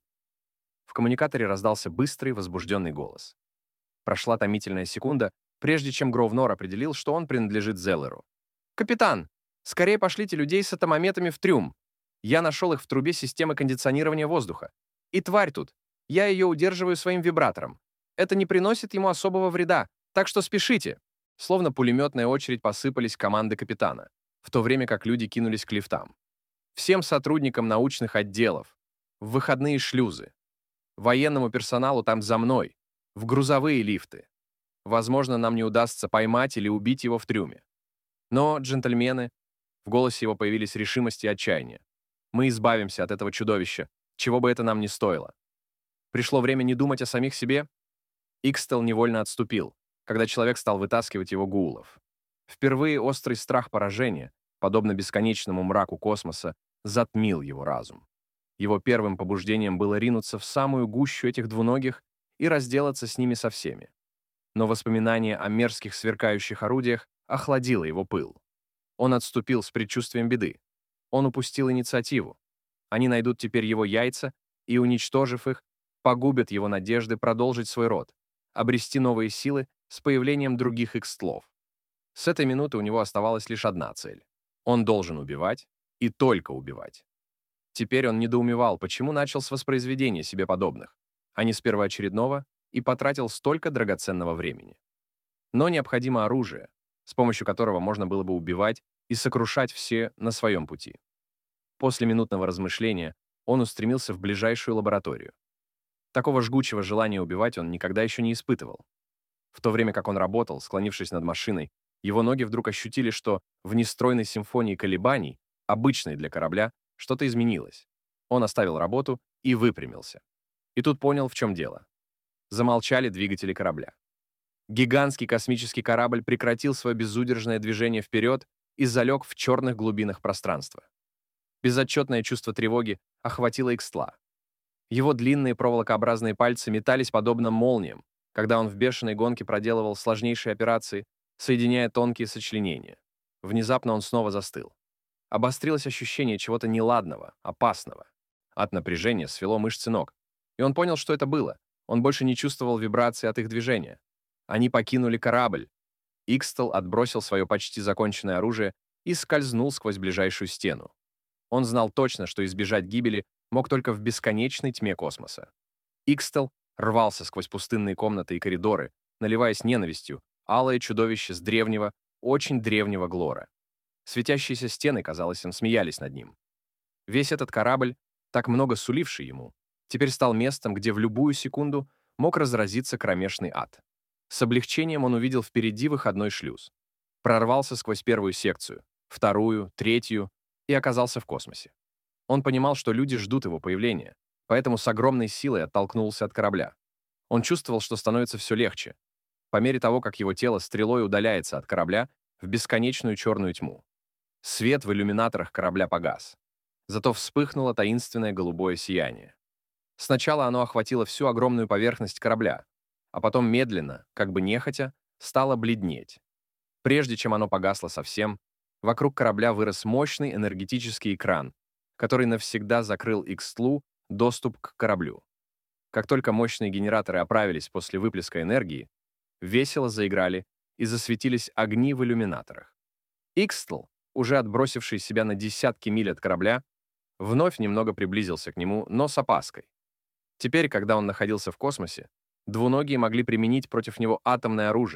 Speaker 1: В коммуникаторе раздался быстрый, возбужденный голос. Прошла томительная секунда, прежде чем Гроувнор определил, что он принадлежит Зеллеру. «Капитан, скорее пошлите людей с атомометами в трюм. Я нашел их в трубе системы кондиционирования воздуха. И тварь тут. Я ее удерживаю своим вибратором. Это не приносит ему особого вреда, так что спешите». Словно пулеметная очередь посыпались команды капитана, в то время как люди кинулись к лифтам. Всем сотрудникам научных отделов, в выходные шлюзы, военному персоналу там за мной, в грузовые лифты. Возможно, нам не удастся поймать или убить его в трюме. Но, джентльмены, в голосе его появились решимость и отчаяние. Мы избавимся от этого чудовища, чего бы это нам ни стоило. Пришло время не думать о самих себе. Икстел невольно отступил, когда человек стал вытаскивать его гулов. Впервые острый страх поражения, подобно бесконечному мраку космоса, затмил его разум. Его первым побуждением было ринуться в самую гущу этих двуногих и разделаться с ними со всеми. Но воспоминание о мерзких сверкающих орудиях охладило его пыл. Он отступил с предчувствием беды. Он упустил инициативу. Они найдут теперь его яйца и, уничтожив их, погубят его надежды продолжить свой род, обрести новые силы с появлением других икстлов. С этой минуты у него оставалась лишь одна цель. Он должен убивать и только убивать. Теперь он недоумевал, почему начал с воспроизведения себе подобных, а не с первоочередного, и потратил столько драгоценного времени. Но необходимо оружие, с помощью которого можно было бы убивать и сокрушать все на своем пути. После минутного размышления он устремился в ближайшую лабораторию. Такого жгучего желания убивать он никогда еще не испытывал. В то время как он работал, склонившись над машиной, его ноги вдруг ощутили, что в нестройной симфонии колебаний, обычной для корабля, что-то изменилось. Он оставил работу и выпрямился. И тут понял, в чем дело. Замолчали двигатели корабля. Гигантский космический корабль прекратил свое безудержное движение вперед и залег в черных глубинах пространства. Безотчетное чувство тревоги охватило Икстла. Его длинные проволокообразные пальцы метались подобно молниям, когда он в бешеной гонке проделывал сложнейшие операции, соединяя тонкие сочленения. Внезапно он снова застыл. Обострилось ощущение чего-то неладного, опасного. От напряжения свело мышцы ног. И он понял, что это было. Он больше не чувствовал вибрации от их движения. Они покинули корабль. Икстел отбросил свое почти законченное оружие и скользнул сквозь ближайшую стену. Он знал точно, что избежать гибели мог только в бесконечной тьме космоса. Икстел рвался сквозь пустынные комнаты и коридоры, наливаясь ненавистью, алое чудовище с древнего, очень древнего Глора. Светящиеся стены, казалось, им смеялись над ним. Весь этот корабль, так много суливший ему, теперь стал местом, где в любую секунду мог разразиться кромешный ад. С облегчением он увидел впереди выходной шлюз. Прорвался сквозь первую секцию, вторую, третью и оказался в космосе. Он понимал, что люди ждут его появления, поэтому с огромной силой оттолкнулся от корабля. Он чувствовал, что становится все легче, по мере того, как его тело стрелой удаляется от корабля в бесконечную черную тьму. Свет в иллюминаторах корабля погас. Зато вспыхнуло таинственное голубое сияние. Сначала оно охватило всю огромную поверхность корабля, а потом медленно, как бы нехотя, стало бледнеть. Прежде чем оно погасло совсем, вокруг корабля вырос мощный энергетический экран, который навсегда закрыл Икстлу доступ к кораблю. Как только мощные генераторы оправились после выплеска энергии, весело заиграли и засветились огни в иллюминаторах. Икстл, уже отбросивший себя на десятки миль от корабля, вновь немного приблизился к нему, но с опаской. Теперь, когда он находился в космосе, двуногие могли применить против него атомное оружие,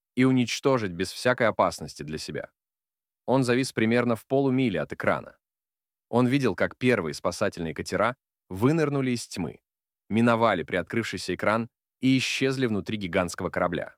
Speaker 1: и уничтожить без всякой опасности для себя. Он завис примерно в полумиле от экрана. Он видел, как первые спасательные катера вынырнули из тьмы, миновали приоткрывшийся экран и исчезли внутри гигантского корабля.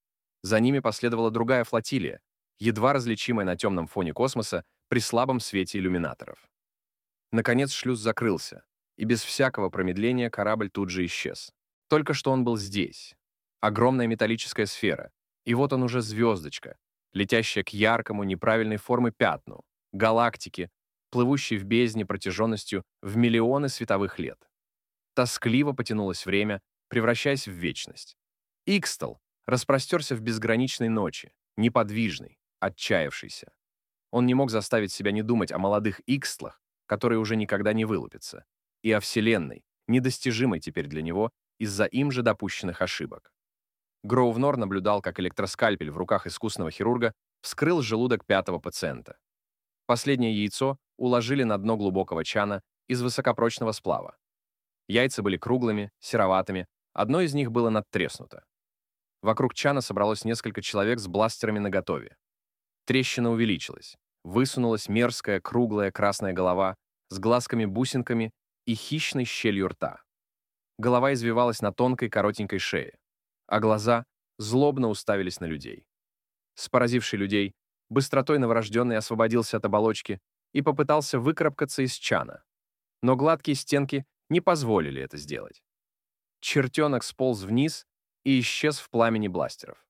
Speaker 1: За ними последовала другая флотилия, едва различимая на темном фоне космоса при слабом свете иллюминаторов. Наконец шлюз закрылся, и без всякого промедления корабль тут же исчез. Только что он был здесь. Огромная металлическая сфера, и вот он уже звездочка, летящая к яркому неправильной формы пятну, галактике, плывущей в бездне протяженностью в миллионы световых лет. Тоскливо потянулось время, превращаясь в вечность. Икстел распростерся в безграничной ночи, неподвижный, отчаявшийся. Он не мог заставить себя не думать о молодых Икстлах, которые уже никогда не вылупятся, и о Вселенной, недостижимой теперь для него из-за им же допущенных ошибок. Гроувнор наблюдал, как электроскальпель в руках искусного хирурга вскрыл желудок пятого пациента. Последнее яйцо уложили на дно глубокого чана из высокопрочного сплава. Яйца были круглыми, сероватыми, одно из них было надтреснуто. Вокруг чана собралось несколько человек с бластерами наготове. Трещина увеличилась. Высунулась мерзкая, круглая красная голова с глазками-бусинками и хищной щелью рта. Голова извивалась на тонкой коротенькой шее, а глаза злобно уставились на людей. С поразившей людей быстротой новорожденный освободился от оболочки и попытался выкарабкаться из чана. Но гладкие стенки не позволили это сделать. Чертенок сполз вниз и исчез в пламени бластеров.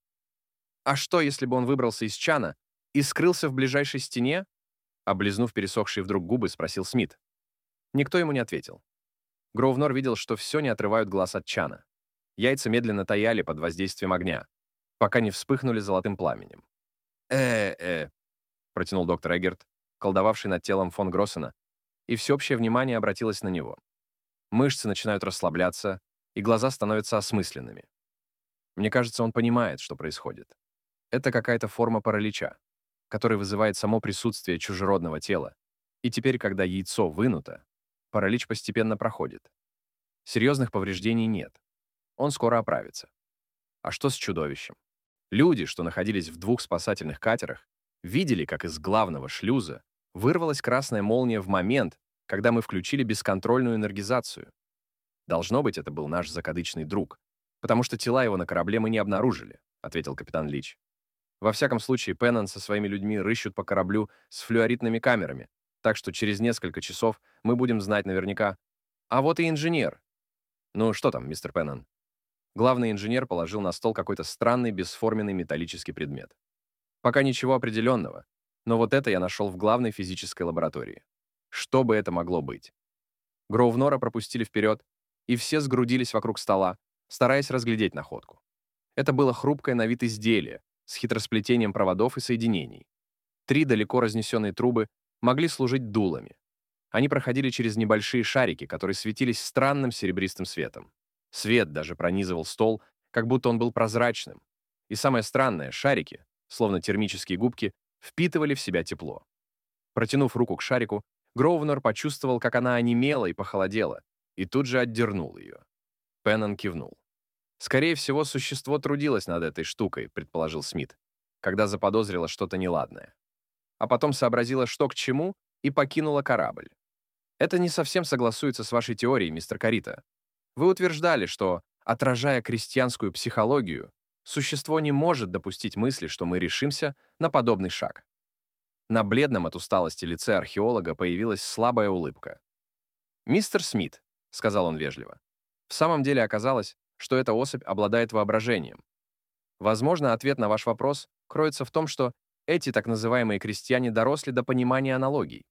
Speaker 1: А что, если бы он выбрался из чана и скрылся в ближайшей стене? Облизнув пересохшие вдруг губы, спросил Смит. Никто ему не ответил. Гроувнор видел, что все не отрывают глаз от чана. Яйца медленно таяли под воздействием огня, пока не вспыхнули золотым пламенем. Протянул доктор Эггерт, колдовавший над телом фон Гроссена, и всеобщее внимание обратилось на него. Мышцы начинают расслабляться, и глаза становятся осмысленными. Мне кажется, он понимает, что происходит. Это какая-то форма паралича, который вызывает само присутствие чужеродного тела, и теперь, когда яйцо вынуто, паралич постепенно проходит. Серьезных повреждений нет. Он скоро оправится. А что с чудовищем? Люди, что находились в двух спасательных катерах, видели, как из главного шлюза вырвалась красная молния в момент, когда мы включили бесконтрольную энергизацию. Должно быть, это был наш закадычный друг, потому что тела его на корабле мы не обнаружили, ответил капитан Лич. Во всяком случае, Пеннон со своими людьми рыщут по кораблю с флюоритными камерами, так что через несколько часов мы будем знать наверняка. А вот и инженер. Ну что там, мистер Пеннон? Главный инженер положил на стол какой-то странный бесформенный металлический предмет. Пока ничего определенного, но вот это я нашел в главной физической лаборатории. Что бы это могло быть? Гроувнора пропустили вперед, и все сгрудились вокруг стола, стараясь разглядеть находку. Это было хрупкое на вид изделие с хитросплетением проводов и соединений. 3 далеко разнесенные трубы могли служить дулами. Они проходили через небольшие шарики, которые светились странным серебристым светом. Свет даже пронизывал стол, как будто он был прозрачным. И самое странное, шарики, словно термические губки, впитывали в себя тепло. Протянув руку к шарику, Гроувнор почувствовал, как она онемела и похолодела, и тут же отдернул ее. Пеннон кивнул. «Скорее всего, существо трудилось над этой штукой», — предположил Смит, когда заподозрило что-то неладное. А потом сообразила, что к чему, и покинула корабль. Это не совсем согласуется с вашей теорией, мистер Карита. Вы утверждали, что, отражая крестьянскую психологию, существо не может допустить мысли, что мы решимся на подобный шаг. На бледном от усталости лице археолога появилась слабая улыбка. «Мистер Смит», — сказал он вежливо, — «в самом деле оказалось, что эта особь обладает воображением. Возможно, ответ на ваш вопрос кроется в том, что эти так называемые крестьяне доросли до понимания аналогий.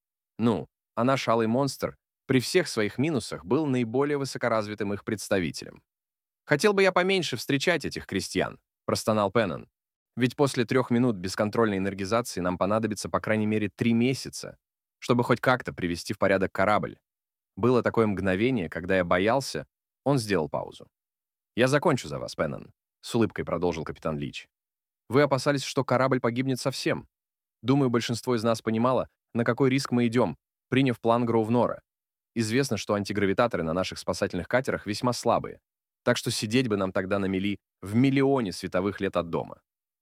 Speaker 1: Ну, а наш алый монстр при всех своих минусах был наиболее высокоразвитым их представителем. «Хотел бы я поменьше встречать этих крестьян», — простонал Пеннон. «Ведь после 3 минут бесконтрольной энергизации нам понадобится по крайней мере 3 месяца, чтобы хоть как-то привести в порядок корабль. Было такое мгновение, когда я боялся». Он сделал паузу. «Я закончу за вас, Пеннон», — с улыбкой продолжил капитан Лич. «Вы опасались, что корабль погибнет совсем. Думаю, большинство из нас понимало, на какой риск мы идем, приняв план Гроувнора. Известно, что антигравитаторы на наших спасательных катерах весьма слабые, так что сидеть бы нам тогда на мели в миллионе световых лет от дома.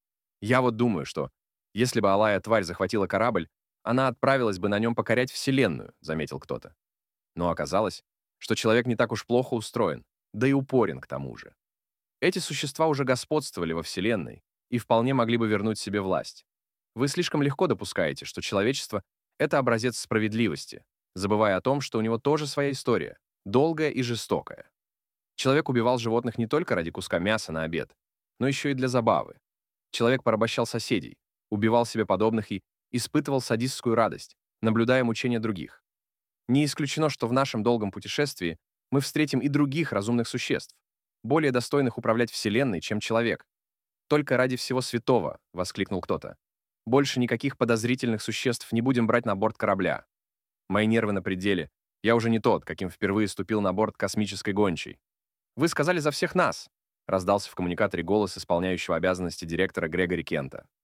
Speaker 1: Я вот думаю, что если бы алая тварь захватила корабль, она отправилась бы на нем покорять Вселенную, заметил кто-то. Но оказалось, что человек не так уж плохо устроен, да и упорен к тому же. Эти существа уже господствовали во Вселенной и вполне могли бы вернуть себе власть. Вы слишком легко допускаете, что человечество — это образец справедливости, забывая о том, что у него тоже своя история, долгая и жестокая. Человек убивал животных не только ради куска мяса на обед, но еще и для забавы. Человек порабощал соседей, убивал себе подобных и испытывал садистскую радость, наблюдая мучения других. Не исключено, что в нашем долгом путешествии мы встретим и других разумных существ, более достойных управлять Вселенной, чем человек. «Только ради всего святого!» — воскликнул кто-то. «Больше никаких подозрительных существ не будем брать на борт корабля. Мои нервы на пределе. Я уже не тот, каким впервые ступил на борт космической гончей. Вы сказали за всех нас!» — раздался в коммуникаторе голос исполняющего обязанности директора Грегори Кента.